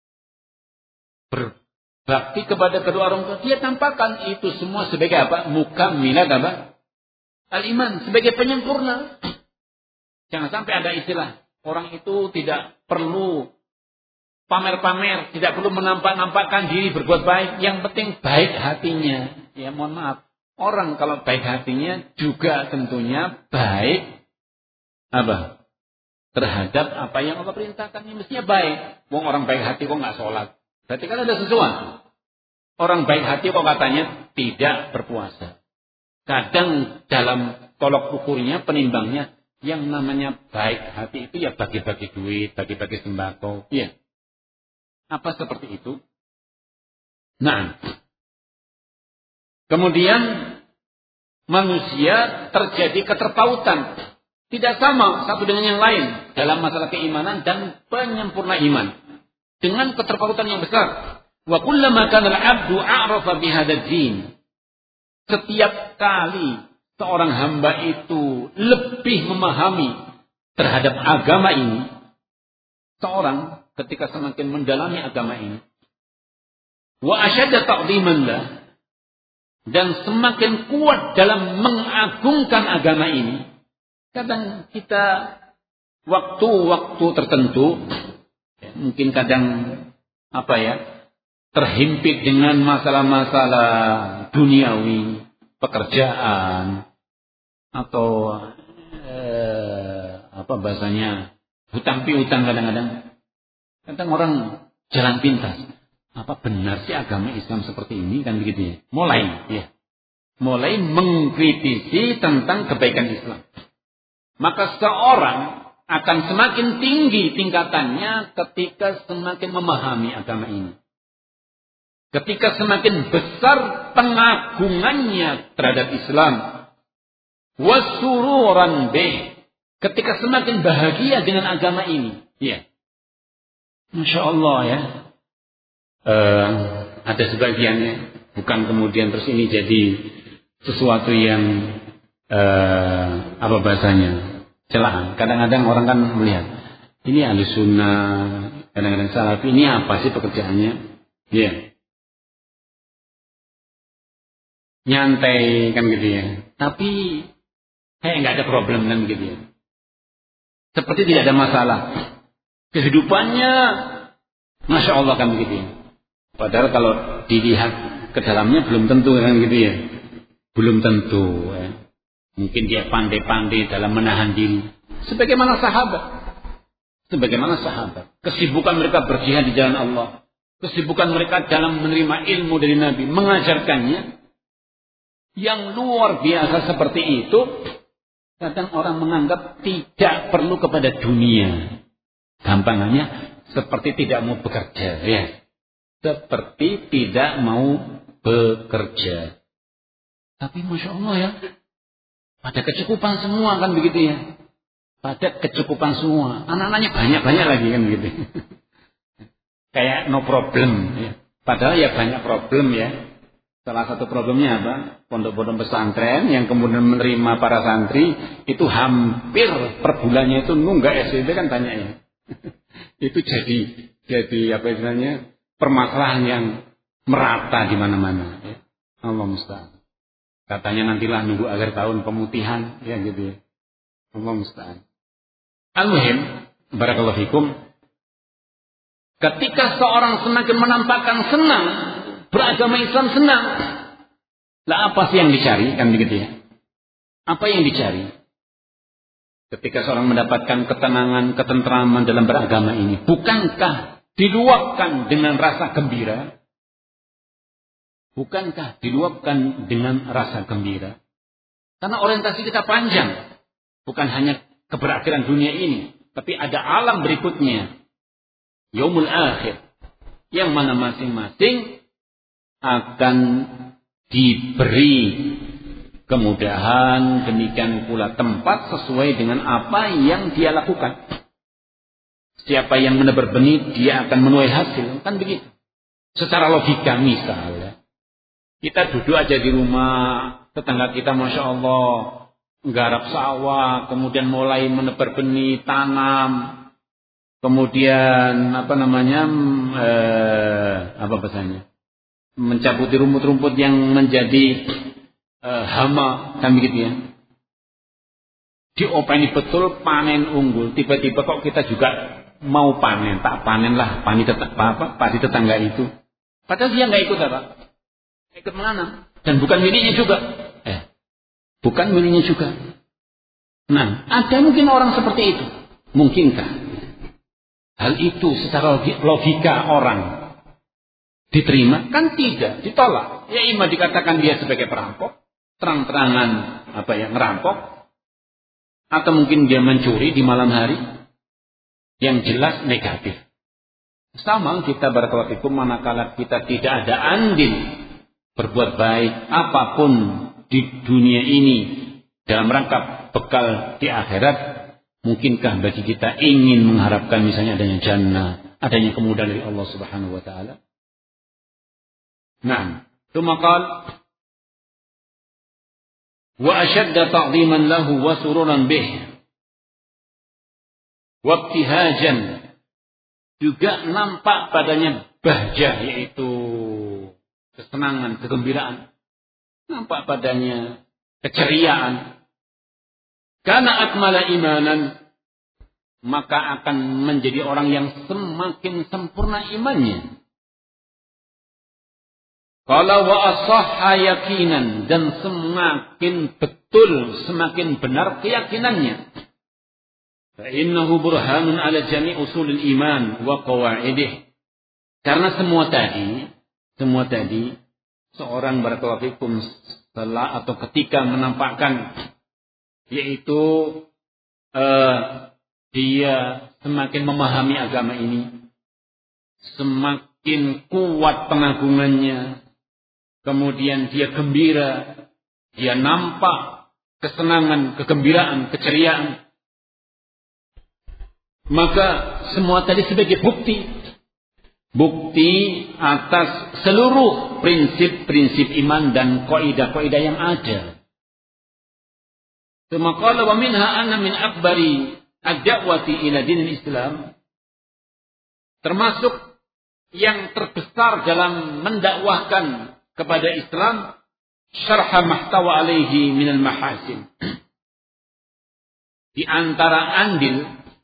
berbakti kepada kedua orang tua. Dia tampakkan itu semua sebagai apa? Mukammilat apa? Al-iman, sebagai penyempurna. Jangan sampai ada istilah orang itu tidak perlu pamer-pamer, tidak perlu menampak-nampakkan diri berbuat baik. Yang penting baik hatinya. Ya mohon maaf, orang kalau baik hatinya juga tentunya baik apa? Terhadap apa yang Allah perintahkan. Ini mestinya baik. Wong orang baik hati kok nggak sholat. Berarti kan ada sesuatu. Orang baik hati kok katanya tidak berpuasa. Kadang dalam tolok ukurnya, penimbangnya, yang namanya baik hati itu ya bagi-bagi duit, bagi-bagi sembako. Ya. Apa seperti itu? Nah. Kemudian manusia terjadi keterpautan. Tidak sama satu dengan yang lain dalam masalah keimanan dan penyempurna iman. Dengan keterpautan yang besar. Wa kullama kana al-'abdu a'rafa bihadzal din. Setiap kali seorang hamba itu lebih memahami terhadap agama ini, seorang ketika semakin mendalami agama ini, wa asyadda ta'dhiman lah, dan semakin kuat dalam mengagungkan agama ini. Kadang kita waktu-waktu tertentu ya, mungkin kadang apa ya terhimpit dengan masalah-masalah duniawi, pekerjaan atau eh, apa bahasanya hutang piutang kadang-kadang. Kadang orang jalan pintas. Apa benar sih agama Islam seperti ini kan begitu ya? Mulai ya. Mulai mengkritisi tentang kebaikan Islam. Maka seorang akan semakin tinggi tingkatannya ketika semakin memahami agama ini. Ketika semakin besar pengagungannya terhadap Islam. Wasururan bih. Ketika semakin bahagia dengan agama ini. Ya. Masya Allah ya. Uh, ada sebagiannya. Bukan kemudian terus ini jadi sesuatu yang uh, apa bahasanya celaan. Kadang-kadang orang kan melihat ini ahlus sunnah, kadang-kadang salafi, ini apa sih pekerjaannya? Ya. Yeah. Nyantai kan gitu ya. Tapi kayak nggak ada problem kan gitu ya. Seperti tidak ada masalah. Kehidupannya Masya Allah kan begitu ya. Padahal kalau dilihat ke dalamnya belum tentu kan gitu ya. Belum tentu ya. Mungkin dia pandai-pandai dalam menahan diri. Sebagaimana sahabat. Sebagaimana sahabat. Kesibukan mereka berjihad di jalan Allah. Kesibukan mereka dalam menerima ilmu dari Nabi. Mengajarkannya. Yang luar biasa seperti itu. Kadang orang menganggap tidak perlu kepada dunia. Gampangannya seperti tidak mau bekerja ya. Seperti tidak mau bekerja. Tapi Masya Allah ya. Pada kecukupan semua kan begitu ya. Pada kecukupan semua. Anak-anaknya banyak-banyak lagi kan begitu. Kayak no problem ya. Padahal ya banyak problem ya. Salah satu problemnya apa? Pondok-pondok pesantren yang kemudian menerima para santri. Itu hampir per bulannya itu nunggak S D P kan banyak ya. Itu jadi jadi apa istilahnya permasalahan yang merata di mana-mana ya. Allah musta'an. Katanya nantilah nunggu akhir tahun pemutihan ya gitu ya. Allah musta'an. Al-muhim barakallahu fikum, ketika seorang semakin menampakkan senang beragama Islam, senang, lah apa sih yang dicari kan begitu ya? Apa yang dicari? Ketika seorang mendapatkan ketenangan, ketentraman dalam beragama ini, bukankah diluapkan dengan rasa gembira? Bukankah diluapkan dengan rasa gembira? Karena orientasi kita panjang. Bukan hanya keberakhiran dunia ini, tapi ada alam berikutnya. Yaumul akhir. Yang mana masing-masing akan diberi kemudahan, demikian pula tempat sesuai dengan apa yang dia lakukan. Siapa yang menebar benih, dia akan menuai hasil. Kan begitu. Secara logika misalnya. Kita duduk aja di rumah, tetangga kita Masya Allah, nggarap sawah, kemudian mulai menebar benih, tanam. Kemudian, apa namanya, eh, apa bahasanya, mencabuti rumput-rumput yang menjadi Uh, hama kan begitu ya. Diopeni betul panen unggul. Tiba-tiba kok kita juga mau panen, tak panen lah padi tetangga, apa, padi tetangga itu. Padahal dia nggak ikut apa, ikut menanam dan bukan miliknya juga. Eh, bukan miliknya juga. Nah, ada mungkin orang seperti itu. Mungkinkah hal itu secara logika orang diterima? Kan tidak, ditolak. Ya ima dikatakan dia sebagai perampok. Terang-terangan apa ya ngerampok, atau mungkin dia mencuri di malam hari, yang jelas negatif. Sama kita barakallahu fikum, manakala kita tidak ada andil berbuat baik apapun di dunia ini dalam rangka bekal di akhirat, mungkinkah bagi kita ingin mengharapkan misalnya adanya jannah, adanya kemudahan dari Allah Subhanahu wa taala? Nah, itu maqal wa ashadda ta'dhiman lahu wa sururan bih wa ibtihajan, juga nampak padanya bahjah, yaitu kesenangan, kegembiraan. Nampak padanya keceriaan. Karena akmala imanan, maka akan menjadi orang yang semakin sempurna imannya. Qala wa ashahha yaqinan, dan semakin betul, semakin benar keyakinannya. Fa innahu burhanun ala jami' usulil iman wa qawaidih. Karena semua tadi, semua tadi seorang barakallahu fikum setelah atau ketika menampakkan yaitu uh, dia semakin memahami agama ini, semakin kuat pengagungannya, kemudian dia gembira, dia nampak kesenangan, kegembiraan, keceriaan. Maka semua tadi sebagai bukti, bukti atas seluruh prinsip-prinsip iman dan kaidah-kaidah yang ada. Tsumma qala wa minha anna min akbari ad-da'wati ila dinil Islam, termasuk yang terbesar dalam mendakwahkan kepada Islam, syarha mahtawa alaihi minal mahasin. Di antara andil,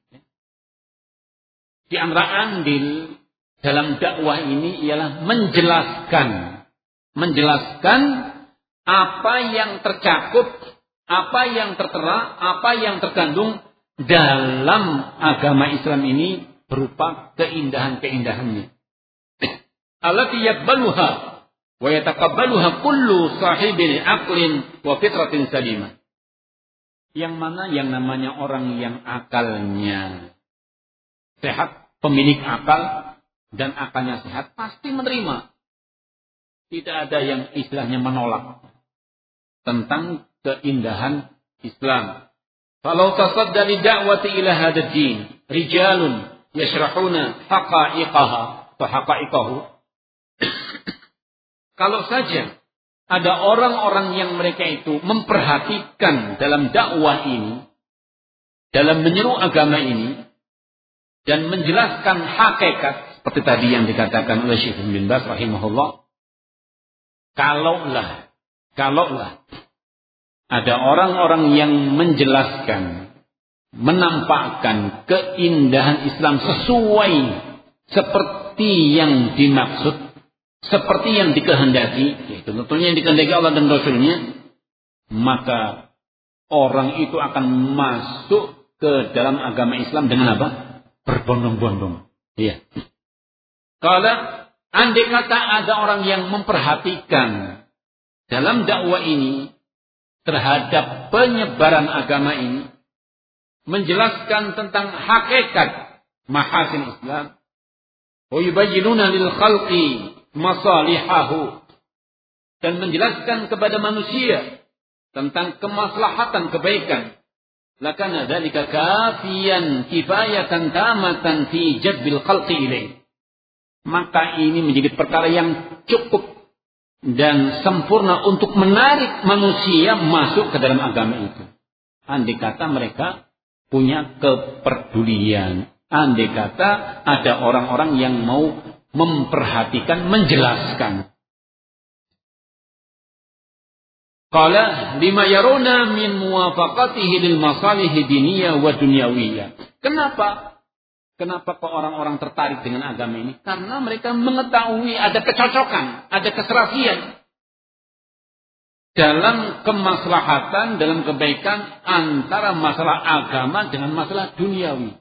di antara andil dalam dakwah ini ialah menjelaskan, menjelaskan apa yang tercakup, apa yang tertera, apa yang terkandung dalam agama Islam ini berupa keindahan-keindahannya. Allati yaqbaluha wa yataqabbaluha kullu sahibin aqlin wa fitratin salimah. Yang mana yang namanya orang yang akalnya sehat, pemilik akal dan akalnya sehat pasti menerima. Tidak ada yang istilahnya menolak tentang keindahan Islam. Falau tasadda li da'wati ila hadzal din rijalun yashrahuna haqa'iqaha wa haqa'iqahu. Kalau saja ada orang-orang yang mereka itu memperhatikan dalam dakwah ini, dalam menyeru agama ini, dan menjelaskan hakikat, seperti tadi yang dikatakan oleh Syekh bin Baz rahimahullah, kalaulah, kalaulah ada orang-orang yang menjelaskan, menampakkan keindahan Islam sesuai seperti yang dimaksud, seperti yang dikehendaki, yaitu tentunya yang dikehendaki Allah dan Rasulnya, maka orang itu akan masuk ke dalam agama Islam dengan apa? Berbondong-bondong. Iya. Kalau andai kata ada orang yang memperhatikan dalam dakwah ini terhadap penyebaran agama ini, menjelaskan tentang hakikat mahasin Islam, wa yubayyinuna lil khalqi masalihahu, dan menjelaskan kepada manusia tentang kemaslahatan kebaikan, lakana dzalika kafiyan kifayatan tamatan fi jadbil khalqi ilaih. Maka ini menjadi perkara yang cukup dan sempurna untuk menarik manusia masuk ke dalam agama itu. Andai kata mereka punya kepedulian, andai kata ada orang-orang yang mau memperhatikan, menjelaskan. Qala lima yaruna min muwafaqatihi lil masalih diniyah wa dunyawiyah. Kenapa? Kenapa kok orang-orang tertarik dengan agama ini? Karena mereka mengetahui ada kecocokan, ada keserasian dalam kemaslahatan, dalam kebaikan antara masalah agama dengan masalah duniawi.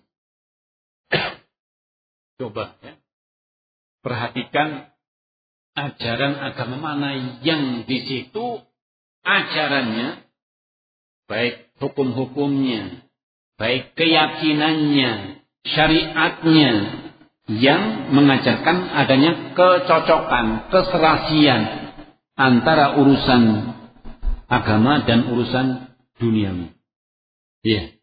Coba ya, perhatikan ajaran agama mana yang di situ ajarannya, baik hukum-hukumnya, baik keyakinannya, syariatnya, yang mengajarkan adanya kecocokan, keserasian antara urusan agama dan urusan duniawi. Iya.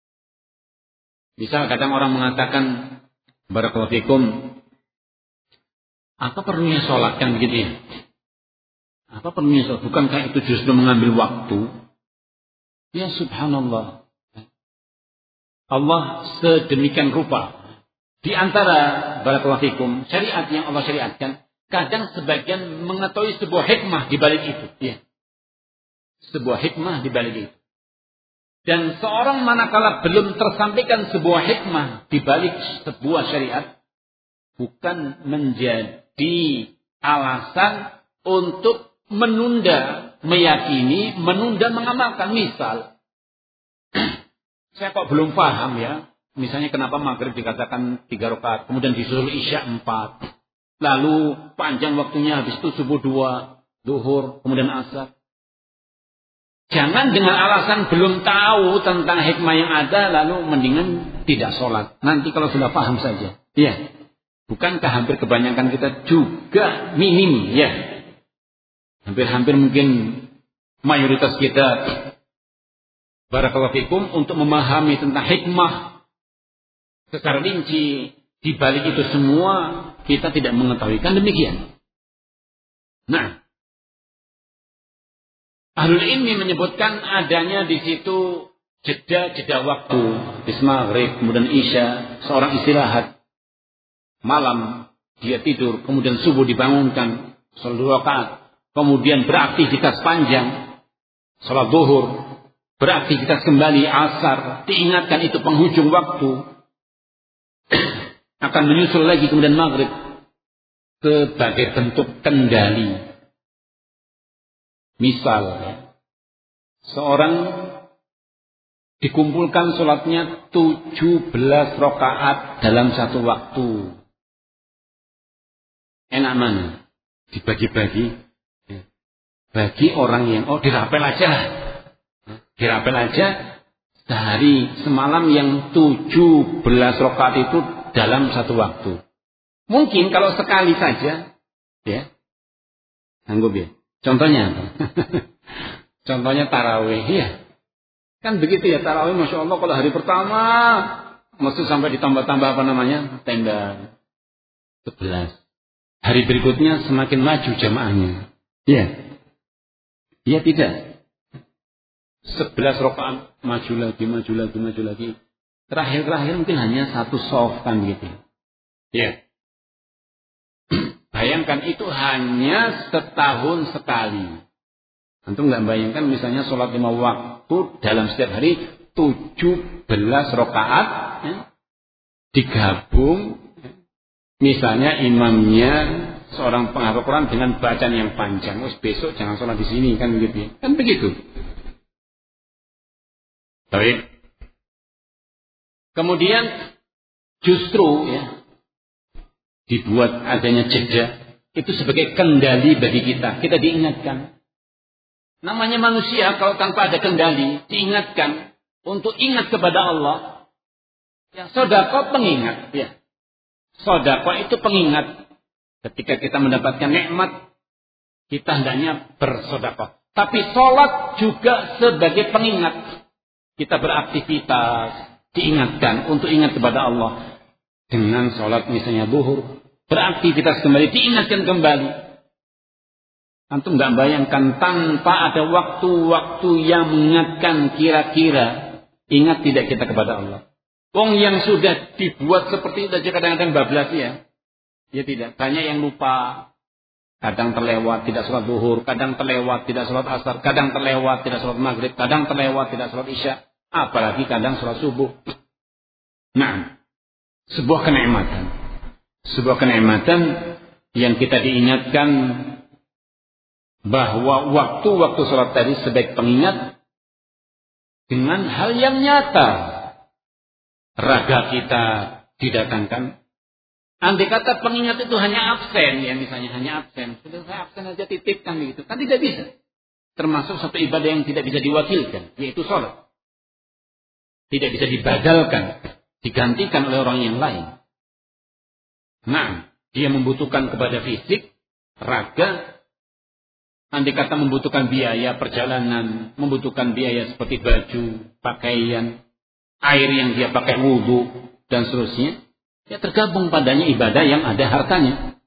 Bisa kadang orang mengatakan, barakallahu fikum, apa perlunya sholat, kan begitu ya? Apa perlunya sholat? Bukankah itu justru mengambil waktu? Ya subhanallah. Allah sedemikian rupa. Di antara barakallahu fikum syariat yang Allah syariatkan, kadang sebagian mengetahui sebuah hikmah di balik itu. Ya. Sebuah hikmah di balik itu. Dan seorang manakala belum tersampaikan sebuah hikmah di balik sebuah syariat, bukan menjadi alasan untuk menunda meyakini, menunda mengamalkan. Misal, saya kok belum paham ya, misalnya kenapa maghrib dikatakan tiga rakaat, kemudian disuruh isya empat, lalu panjang waktunya, habis itu subuh dua, duhur, kemudian asar. Jangan dengan alasan belum tahu tentang hikmah yang ada, lalu mendingan tidak sholat. Nanti kalau sudah paham saja. Ya, bukankah hampir kebanyakan kita juga minim, ya. Hampir-hampir mungkin mayoritas kita, barakallahu fikum, untuk memahami tentang hikmah secara rinci di balik itu semua, kita tidak mengetahui. Kan demikian. Nah, ahlul ilmi menyebutkan adanya di situ jeda-jeda waktu, habis maghrib, kemudian isya, seorang istirahat, malam dia tidur, kemudian subuh dibangunkan, sholat dua rakaat, kemudian beraktivitas panjang, sholat zuhur, beraktivitas kembali asar, diingatkan itu penghujung waktu, akan menyusul lagi kemudian maghrib, sebagai bentuk kendali. Misal, seorang dikumpulkan sholatnya tujuh belas rakaat dalam satu waktu. Enak mana? Dibagi-bagi. Bagi orang yang, oh dirapel aja. Dirapel aja sehari semalam yang tujuh belas rakaat itu dalam satu waktu. Mungkin kalau sekali saja, ya, sanggup ya. Contohnya apa? Contohnya tarawih, ya. Kan begitu ya, tarawih, masya Allah, kalau hari pertama mesti sampai ditambah-tambah apa namanya, tenda sebelas. Hari berikutnya semakin maju jamaahnya. Ya. Ya tidak. Sebelas rakaat maju lagi, maju lagi, maju lagi. Terakhir-terakhir mungkin hanya satu soft kan gitu. Ya. Bayangkan itu hanya setahun sekali. Antum nggak bayangkan misalnya sholat lima waktu dalam setiap hari tujuh belas rakaat, ya, digabung. Misalnya imamnya seorang penghafal Quran dengan bacaan yang panjang. Terus besok jangan sholat di sini kan begitu. Kan begitu. Baik. Kemudian justru ya, dibuat adanya jeda itu sebagai kendali bagi kita. Kita diingatkan. Namanya manusia kalau tanpa ada kendali, diingatkan untuk ingat kepada Allah. Ya, sedekah pengingat. Ya. Sedekah itu pengingat. Ketika kita mendapatkan nikmat, kita hendaknya bersedekah. Tapi sholat juga sebagai pengingat. Kita beraktivitas, diingatkan untuk ingat kepada Allah. Dengan sholat misalnya zuhur, beraktivitas kembali, diingatkan kembali. Antum nggak bayangkan tanpa ada waktu-waktu yang mengingatkan kira-kira ingat tidak kita kepada Allah. Wong yang sudah dibuat seperti itu aja kadang-kadang bablas ya. Ya tidak, banyak yang lupa. Kadang terlewat tidak sholat zuhur, kadang terlewat tidak sholat asar, kadang terlewat tidak sholat maghrib, kadang terlewat tidak sholat isya, apalagi kadang sholat subuh. Nah, sebuah kenikmatan. Sebuah kenikmatan yang kita diingatkan bahwa waktu-waktu sholat tadi sebagai pengingat dengan hal yang nyata. Raga kita didatangkan. Andai kata pengingat itu hanya absen, ya misalnya hanya absen. Sudah saya absen aja titipkan begitu. Kan tidak bisa. Termasuk satu ibadah yang tidak bisa diwakilkan, yaitu sholat. Tidak bisa dibadalkan, digantikan oleh orang yang lain. Nah, dia membutuhkan kepada fisik, raga. Andai kata membutuhkan biaya perjalanan, membutuhkan biaya seperti baju, pakaian, air yang dia pakai wudhu, dan seterusnya. Ya tergabung padanya ibadah yang ada hartanya.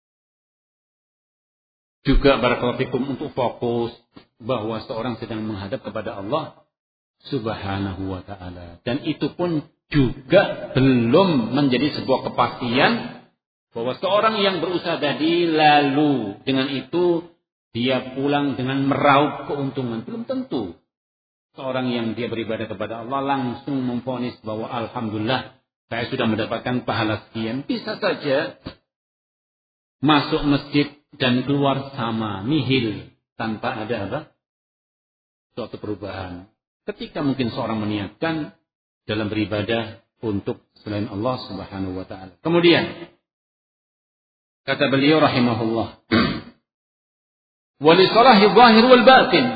Juga barakallahu fikum untuk fokus bahwa seorang sedang menghadap kepada Allah Subhanahu wa ta'ala. Dan itu pun juga belum menjadi sebuah kepastian Bahwa seorang yang berusaha tadi lalu dengan itu dia pulang dengan meraup keuntungan. Belum tentu. Seorang yang dia beribadah kepada Allah langsung memvonis bahwa alhamdulillah saya sudah mendapatkan pahala sekian. Bisa saja masuk masjid dan keluar sama, nihil, tanpa ada apa? Suatu perubahan. Ketika mungkin seorang meniatkan dalam beribadah untuk selain Allah Subhanahu wa taala. Kemudian kata beliau rahimahullah, "Wa li salahi zahir wal batin."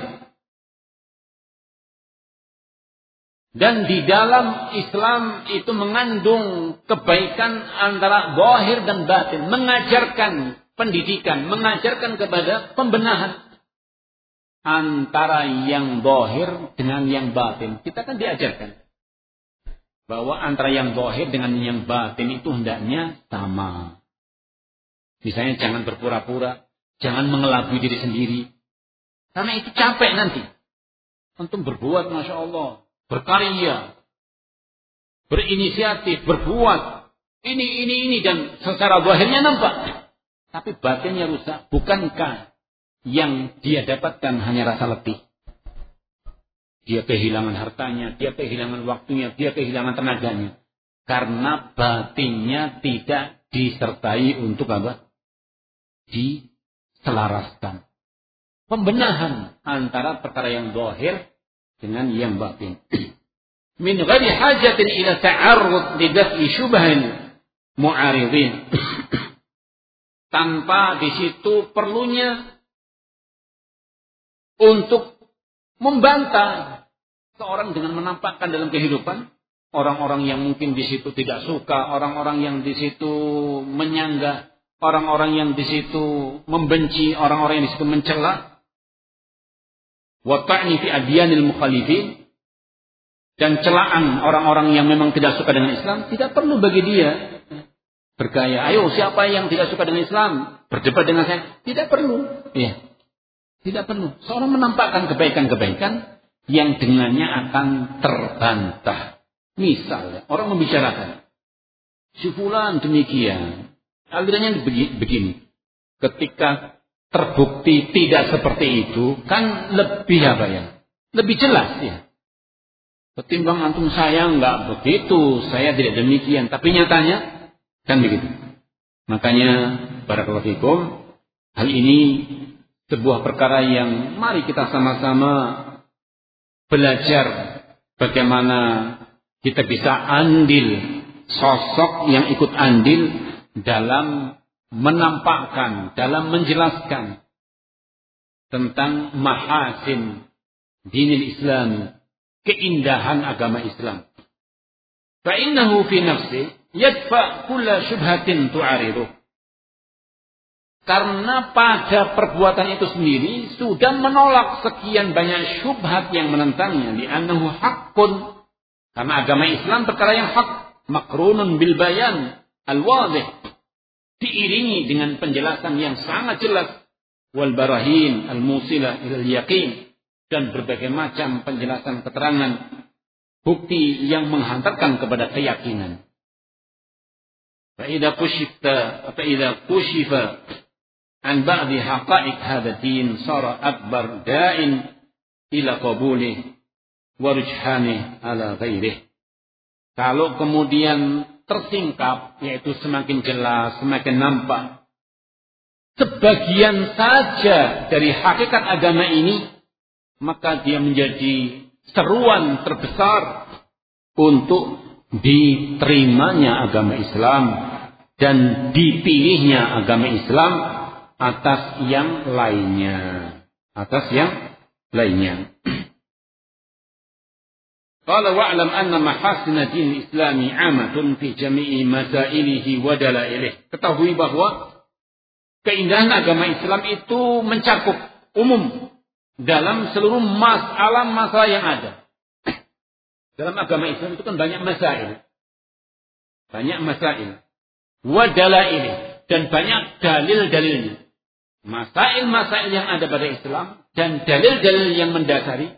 Dan di dalam Islam itu mengandung kebaikan antara zahir dan batin, mengajarkan pendidikan, mengajarkan kepada pembenahan antara yang zahir dengan yang batin. Kita kan diajarkan bahwa antara yang zahir dengan yang batin itu hendaknya sama. Misalnya jangan berpura-pura, jangan mengelabui diri sendiri. Karena itu capek nanti. Untuk berbuat Masya Allah, berkarya, berinisiatif, berbuat ini, ini, ini, dan secara zahirnya nampak. Tapi batinnya rusak. Bukankah yang dia dapatkan hanya rasa letih? Dia kehilangan hartanya, dia kehilangan waktunya, dia kehilangan tenaganya. Karena batinnya tidak disertai untuk apa? Diselaraskan. Pembenahan antara perkara yang zahir dengan yang batin. Min ghairi hajatin ila ta'arrud li daf'i syubhan mu'aridin. Tanpa di situ perlunya untuk membantah seorang dengan menampakkan dalam kehidupan orang-orang yang mungkin di situ tidak suka, orang-orang yang di situ menyanggah, orang-orang yang di situ membenci, orang-orang yang di situ mencela. Wa ta'ni fi adyanil mukhalifin, dan celaan orang-orang yang memang tidak suka dengan Islam, tidak perlu bagi dia bergaya, ayo siapa yang tidak suka dengan Islam berdebat dengan saya, tidak perlu. Ya. Tidak perlu. Seorang menampakkan kebaikan-kebaikan yang dengannya akan terbantah. Misalnya orang membicarakan, si fulan demikian, alirannya begini. Ketika terbukti tidak seperti itu, kan lebih apa ya? Lebih jelas ya. Ketimbang antum saya enggak begitu, saya tidak demikian, tapi nyatanya kan begitu. Makanya barakallahu fikum, hal ini sebuah perkara yang mari kita sama-sama belajar bagaimana kita bisa andil, sosok yang ikut andil dalam menampakkan, dalam menjelaskan tentang mahasin dinil Islam, keindahan agama Islam. Fa innahu fi nafsi yadfa kulla syubhatin tu'ariduh. Karena pada perbuatan itu sendiri sudah menolak sekian banyak syubhat yang menentangnya. Li'annahu haqqun. Karena agama Islam perkara yang hak, makrunun bil bayan al-wadih, diiringi dengan penjelasan yang sangat jelas, wal barahin al-musilah ilal yaqin, dan berbagai macam penjelasan keterangan bukti yang menghantarkan kepada keyakinan. Fa idza kushifta fa idza kushifa an ba'di haqa'iq hadha din sara akbar da'in ila qabulih wa rujhanih ala ghairih. Kalau kemudian tersingkap, yaitu semakin jelas, semakin nampak sebagian saja dari hakikat agama ini, maka dia menjadi seruan terbesar untuk diterimanya agama Islam dan dipilihnya agama Islam atas yang lainnya, atas yang lainnya. Qala wa'lam anna mahasina din islami amatun fi jami'i masailihi wa dalailih. Ketahui bahwa keindahan agama Islam itu mencakup umum dalam seluruh masalah-masalah yang ada. Dalam agama Islam itu kan banyak masail. Banyak masail. Wa dalailih, dan banyak dalil-dalilnya. Masail-masail yang ada pada Islam dan dalil-dalil yang mendasari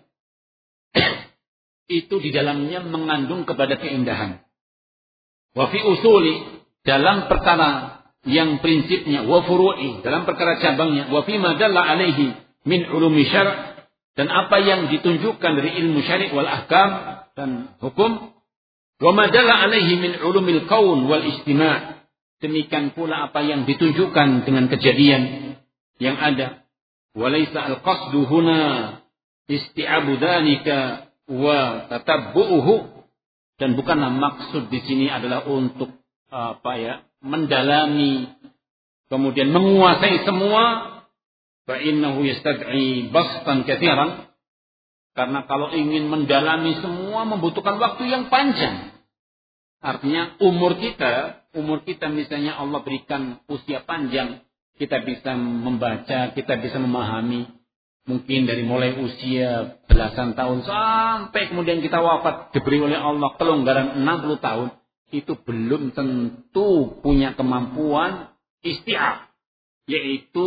itu di dalamnya mengandung kepada keindahan. Wa fi usuli, dalam perkara yang prinsipnya, wa furu'i, dalam perkara cabangnya, wa fima dalla alaihi min ulumi syara', dan apa yang ditunjukkan dari ilmu syari' wal ahkam dan hukum, wa ma dalla alaihi min ulumil kaun wal istima', demikian pula apa yang ditunjukkan dengan kejadian yang ada. Wa laisa al-qasdu huna isti'abu dzalika wa tatabbu'uhu, dan bukanlah maksud di sini adalah untuk apa ya, mendalami kemudian menguasai semua. Fa innahu yastad'i bastan katsiran, karena kalau ingin mendalami semua membutuhkan waktu yang panjang. Artinya umur kita, umur kita misalnya Allah berikan usia panjang, kita bisa membaca, kita bisa memahami mungkin dari mulai usia belasan tahun sampai kemudian kita wafat diberi oleh Allah kelonggaran enam puluh tahun, itu belum tentu punya kemampuan isti'ab, yaitu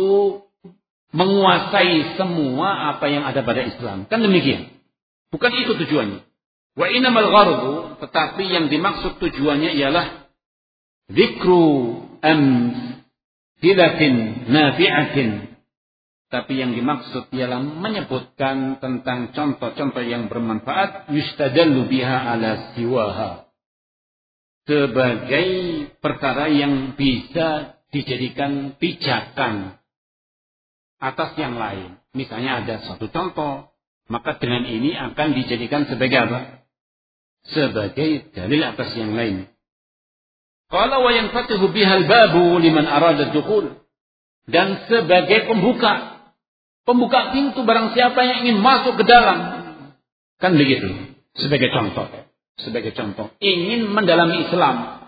menguasai semua apa yang ada pada Islam. Kan demikian. Bukan itu tujuannya. Wa innamal ghardu, tetapi yang dimaksud tujuannya ialah dzikru amsilatin nafi'atin. Tapi yang dimaksud ialah menyebutkan tentang contoh-contoh yang bermanfaat, yustadallu biha ala siwaha, sebagai perkara yang bisa dijadikan pijakan atas yang lain. Misalnya ada satu contoh, maka dengan ini akan dijadikan sebagai apa? Sebagai dalil atas yang lain. Qala wa yanfatihu bihal babu liman arada dukhul, dan sebagai pembuka, pembuka pintu barang siapa yang ingin masuk ke dalam. Kan begitu. Sebagai contoh, sebagai contoh, ingin mendalami Islam,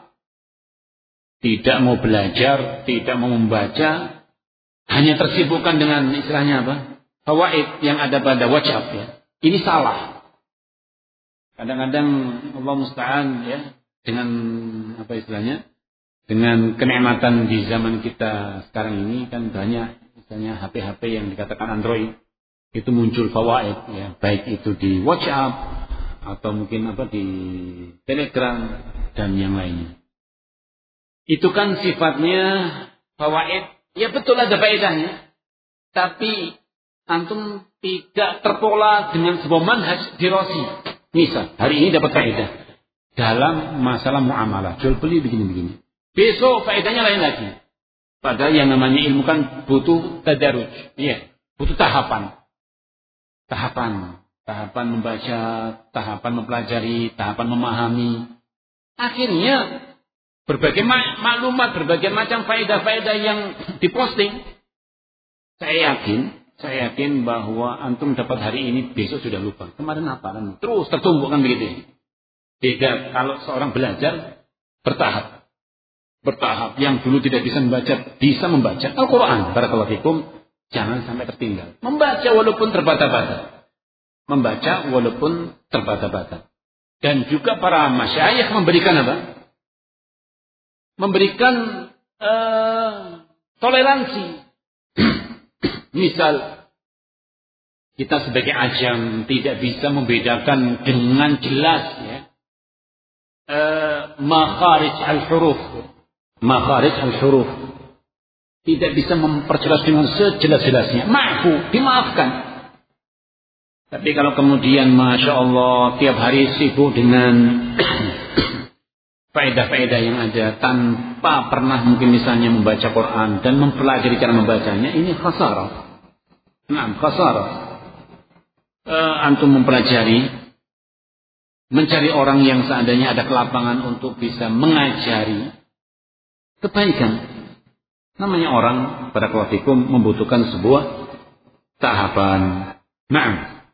tidak mau belajar, tidak mau membaca, hanya tersibukkan dengan istilahnya apa? Fawaid yang ada pada WhatsApp ya. Ini salah. Kadang-kadang Allah musta'an ya, dengan apa istilahnya? Dengan kenikmatan di zaman kita sekarang ini kan banyak misalnya H P H P yang dikatakan Android, itu muncul fawaid ya, baik itu di WhatsApp atau mungkin apa di Telegram dan yang lainnya. Itu kan sifatnya fawaid. Ya betul ada faedahnya, tapi antum tidak terpola dengan sebuah manhaj dirasi. Misal, hari ini dapat faedah dalam masalah muamalah, jual beli begini-begini. Besok faedahnya lain lagi. Padahal yang namanya ilmu kan butuh tadarruj, iya, butuh tahapan. Tahapan, tahapan membaca, tahapan mempelajari, tahapan memahami. Akhirnya berbagai maklumat, berbagai macam faedah-faedah yang diposting. Saya yakin, saya yakin bahwa antum dapat hari ini, besok sudah lupa. Kemarin apa kan? Terus tertumbuk kan begitu. Beda kalau seorang belajar bertahap. Bertahap. Yang dulu tidak bisa membaca, bisa membaca Al-Quran. Barakallahu fikum. Jangan sampai tertinggal. Membaca walaupun terbata-bata. Membaca walaupun terbata-bata. Dan juga para masyayikh memberikan apa? Memberikan uh, toleransi. Misal kita sebagai ajam tidak bisa membedakan dengan jelas ya, uh, makharij al-huruf, makharij al-huruf, tidak bisa memperjelas dengan sejelas-jelasnya. Maafu, dimaafkan. Tapi kalau kemudian masya Allah tiap hari sibuk dengan faedah-faedah yang ada tanpa pernah mungkin misalnya membaca Quran dan mempelajari cara membacanya, ini khasarah. Nah, khasarah. E, antum mempelajari, mencari orang yang seandainya ada kelapangan untuk bisa mengajari kebaikan. Namanya orang pada kuatikum membutuhkan sebuah tahapan. Naam.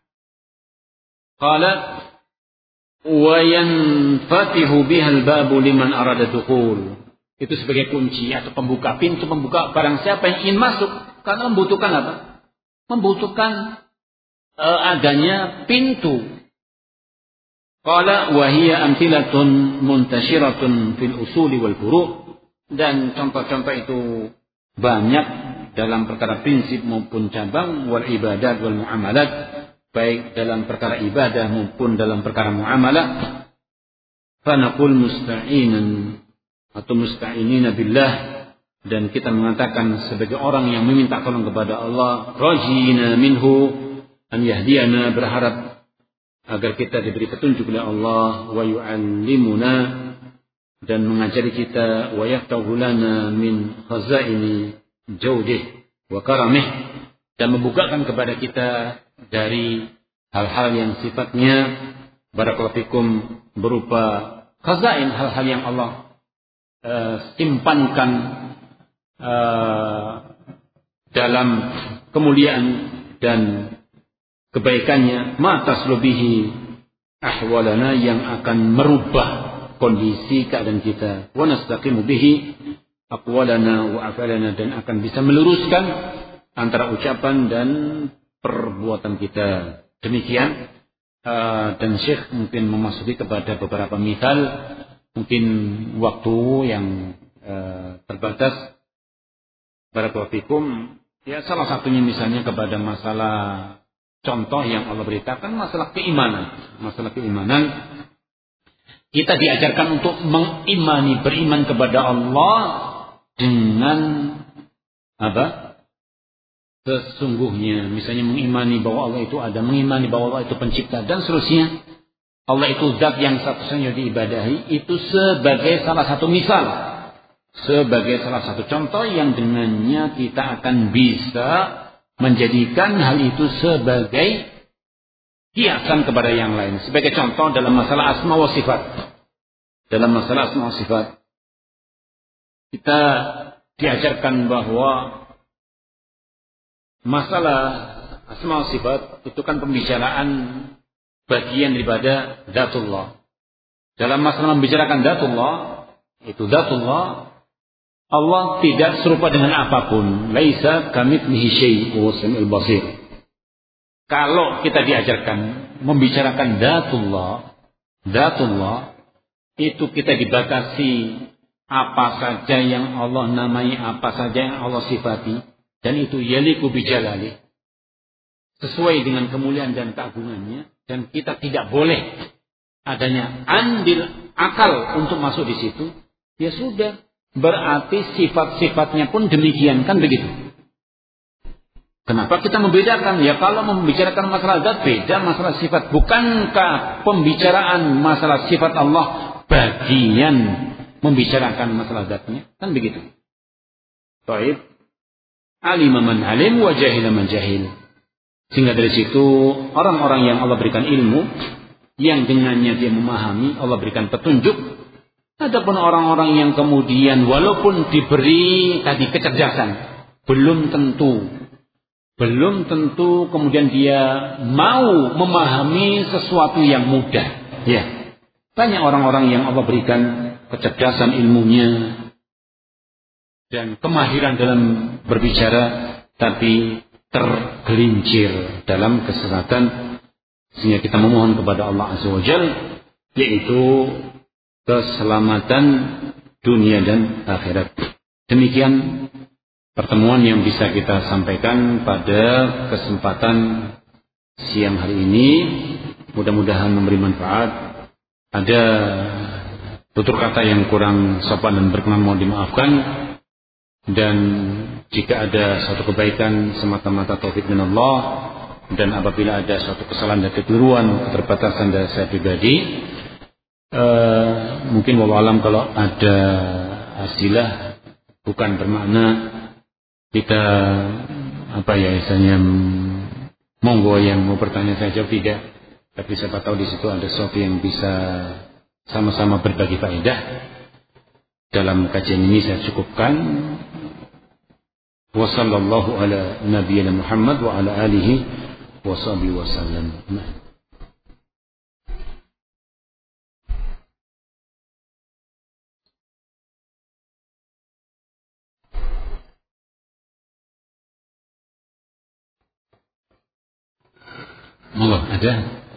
Qala wa yanfatihu bihal babu liman arada dukhul. Itu sebagai kunci atau pembuka pintu, pembuka barang siapa yang ingin masuk, karena membutuhkan apa? Membutuhkan uh, adanya pintu. Qala wa hiya amthilatun muntashiratun fil usuli wal furu', dan contoh-contoh itu banyak dalam perkara prinsip maupun cabang, wal ibadat wal muamalat, baik dalam perkara ibadah maupun dalam perkara muamalah. Fanaqul musta'inan atau musta'inina billah, dan kita mengatakan sebagai orang yang meminta tolong kepada Allah, rajina minhu an yahdiyana, berharap agar kita diberi petunjuk oleh Allah, wa yu'allimuna, dan mengajari kita, wa yaftahu lana min khazaini jaudih wa karamih, dan membukakan kepada kita dari hal-hal yang sifatnya barakallahu fikum berupa khazain, hal-hal yang Allah uh, simpankan uh, dalam kemuliaan dan kebaikannya, ma taslubihi ahwalana, yang akan merubah kondisi keadaan kita, wa nastaqimu bihi aqwalana wa afalana, dan akan bisa meluruskan antara ucapan dan perbuatan kita. Demikian uh, dan Syekh mungkin memasuki kepada beberapa misal, mungkin waktu yang uh, terbatas. Barakallahu fikum. Ya, salah satunya misalnya kepada masalah contoh yang Allah beritakan, masalah keimanan. Masalah keimanan, kita diajarkan untuk mengimani, beriman kepada Allah dengan apa? Sesungguhnya, misalnya mengimani bahwa Allah itu ada, mengimani bahwa Allah itu pencipta, dan seterusnya. Allah itu zat yang satu-satunya diibadahi, itu sebagai salah satu misal, sebagai salah satu contoh yang dengannya kita akan bisa menjadikan hal itu sebagai kiasan kepada yang lain. Sebagai contoh dalam masalah asma wa sifat. Dalam masalah asma wa sifat, kita diajarkan bahwa masalah asma wa sifat itu kan pembicaraan bagian daripada dzatullah. Dalam masalah membicarakan dzatullah, itu dzatullah, Allah tidak serupa dengan apapun. Laisa kamitslihi syai'un wa samiul basir. Kalau kita diajarkan membicarakan dzatullah, dzatullah itu kita dibatasi apa saja yang Allah namai, apa saja yang Allah sifati. Dan itu yaliku bijalali, sesuai dengan kemuliaan dan keagungannya, dan kita tidak boleh adanya andil akal untuk masuk di situ. Ya sudah, berarti sifat-sifatnya pun demikian, kan begitu. Kenapa kita membedakan? Ya kalau membicarakan masalah zat beda masalah sifat. Bukankah pembicaraan masalah sifat Allah bagian membicarakan masalah zatnya? Kan begitu. Baik. Alima man alim wa jahila man jahil. Sehingga dari situ orang-orang yang Allah berikan ilmu, yang dengannya dia memahami, Allah berikan petunjuk. Adapun orang-orang yang kemudian walaupun diberi tadi kecerdasan, belum tentu belum tentu kemudian dia mau memahami sesuatu yang mudah. Ya. Banyak orang-orang yang Allah berikan kecerdasan ilmunya dan kemahiran dalam berbicara, tapi tergelincir dalam kesesatan, sehingga kita memohon kepada Allah Azza wa Jalla, yaitu keselamatan dunia dan akhirat. Demikian pertemuan yang bisa kita sampaikan pada kesempatan siang hari ini. Mudah-mudahan memberi manfaat. Ada tutur kata yang kurang sopan dan berkenan mohon dimaafkan. Dan jika ada suatu kebaikan semata-mata taufik min Allah, dan apabila ada suatu kesalahan dan kekeliruan, keterbatasan dari saya pribadi, uh, mungkin wallahu alam kalau ada asilah, bukan bermakna kita apa ya misalnya monggo yang mau bertanya saya jawab, tidak. Tapi siapa tahu di situ ada sesuatu yang bisa sama-sama berbagi faedah. Dalam kajian ini saya cukupkan. Wa sallallahu ala nabiyyina Muhammad wa ala alihi wa sahbihi wasallam. Monggo, ada?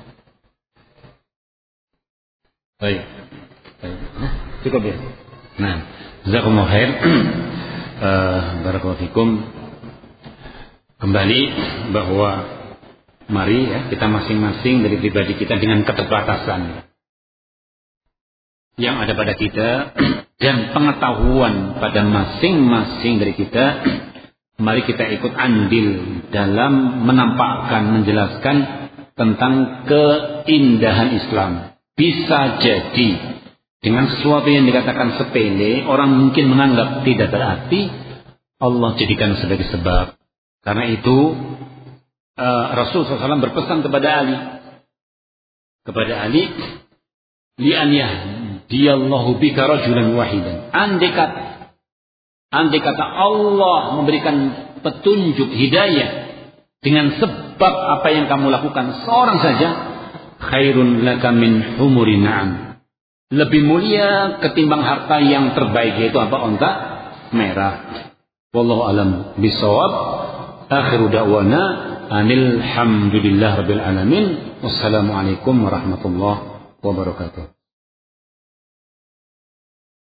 Baik. Baik. Nah, cukup ya. Nah, jazakumullah khair. Uh, barakallahu fikum. Kembali bahwa mari ya kita masing-masing dari pribadi kita dengan keterbatasan. yang ada pada kita dan pengetahuan pada masing-masing dari kita, mari kita ikut andil dalam menampakkan, menjelaskan tentang keindahan Islam. Bisa jadi dengan sesuatu yang dikatakan sepele, orang mungkin menganggap tidak berarti, Allah jadikan sebagai sebab. Karena itu uh, Rasul shallallahu alaihi wasallam berpesan kepada Ali, kepada Ali, li'an yahdiyallahu bika rajulan wahidan. Andai kata, andai kata Allah memberikan petunjuk hidayah dengan sebab apa yang kamu lakukan seorang saja, khairun laka min humuri na'am. Lebih mulia ketimbang harta yang terbaik, yaitu apa? Onta merah. Wallahu alam bisawab. Akhiru da'wana anil hamdulillah rabbil alamin. Wassalamualaikum warahmatullahi wabarakatuh.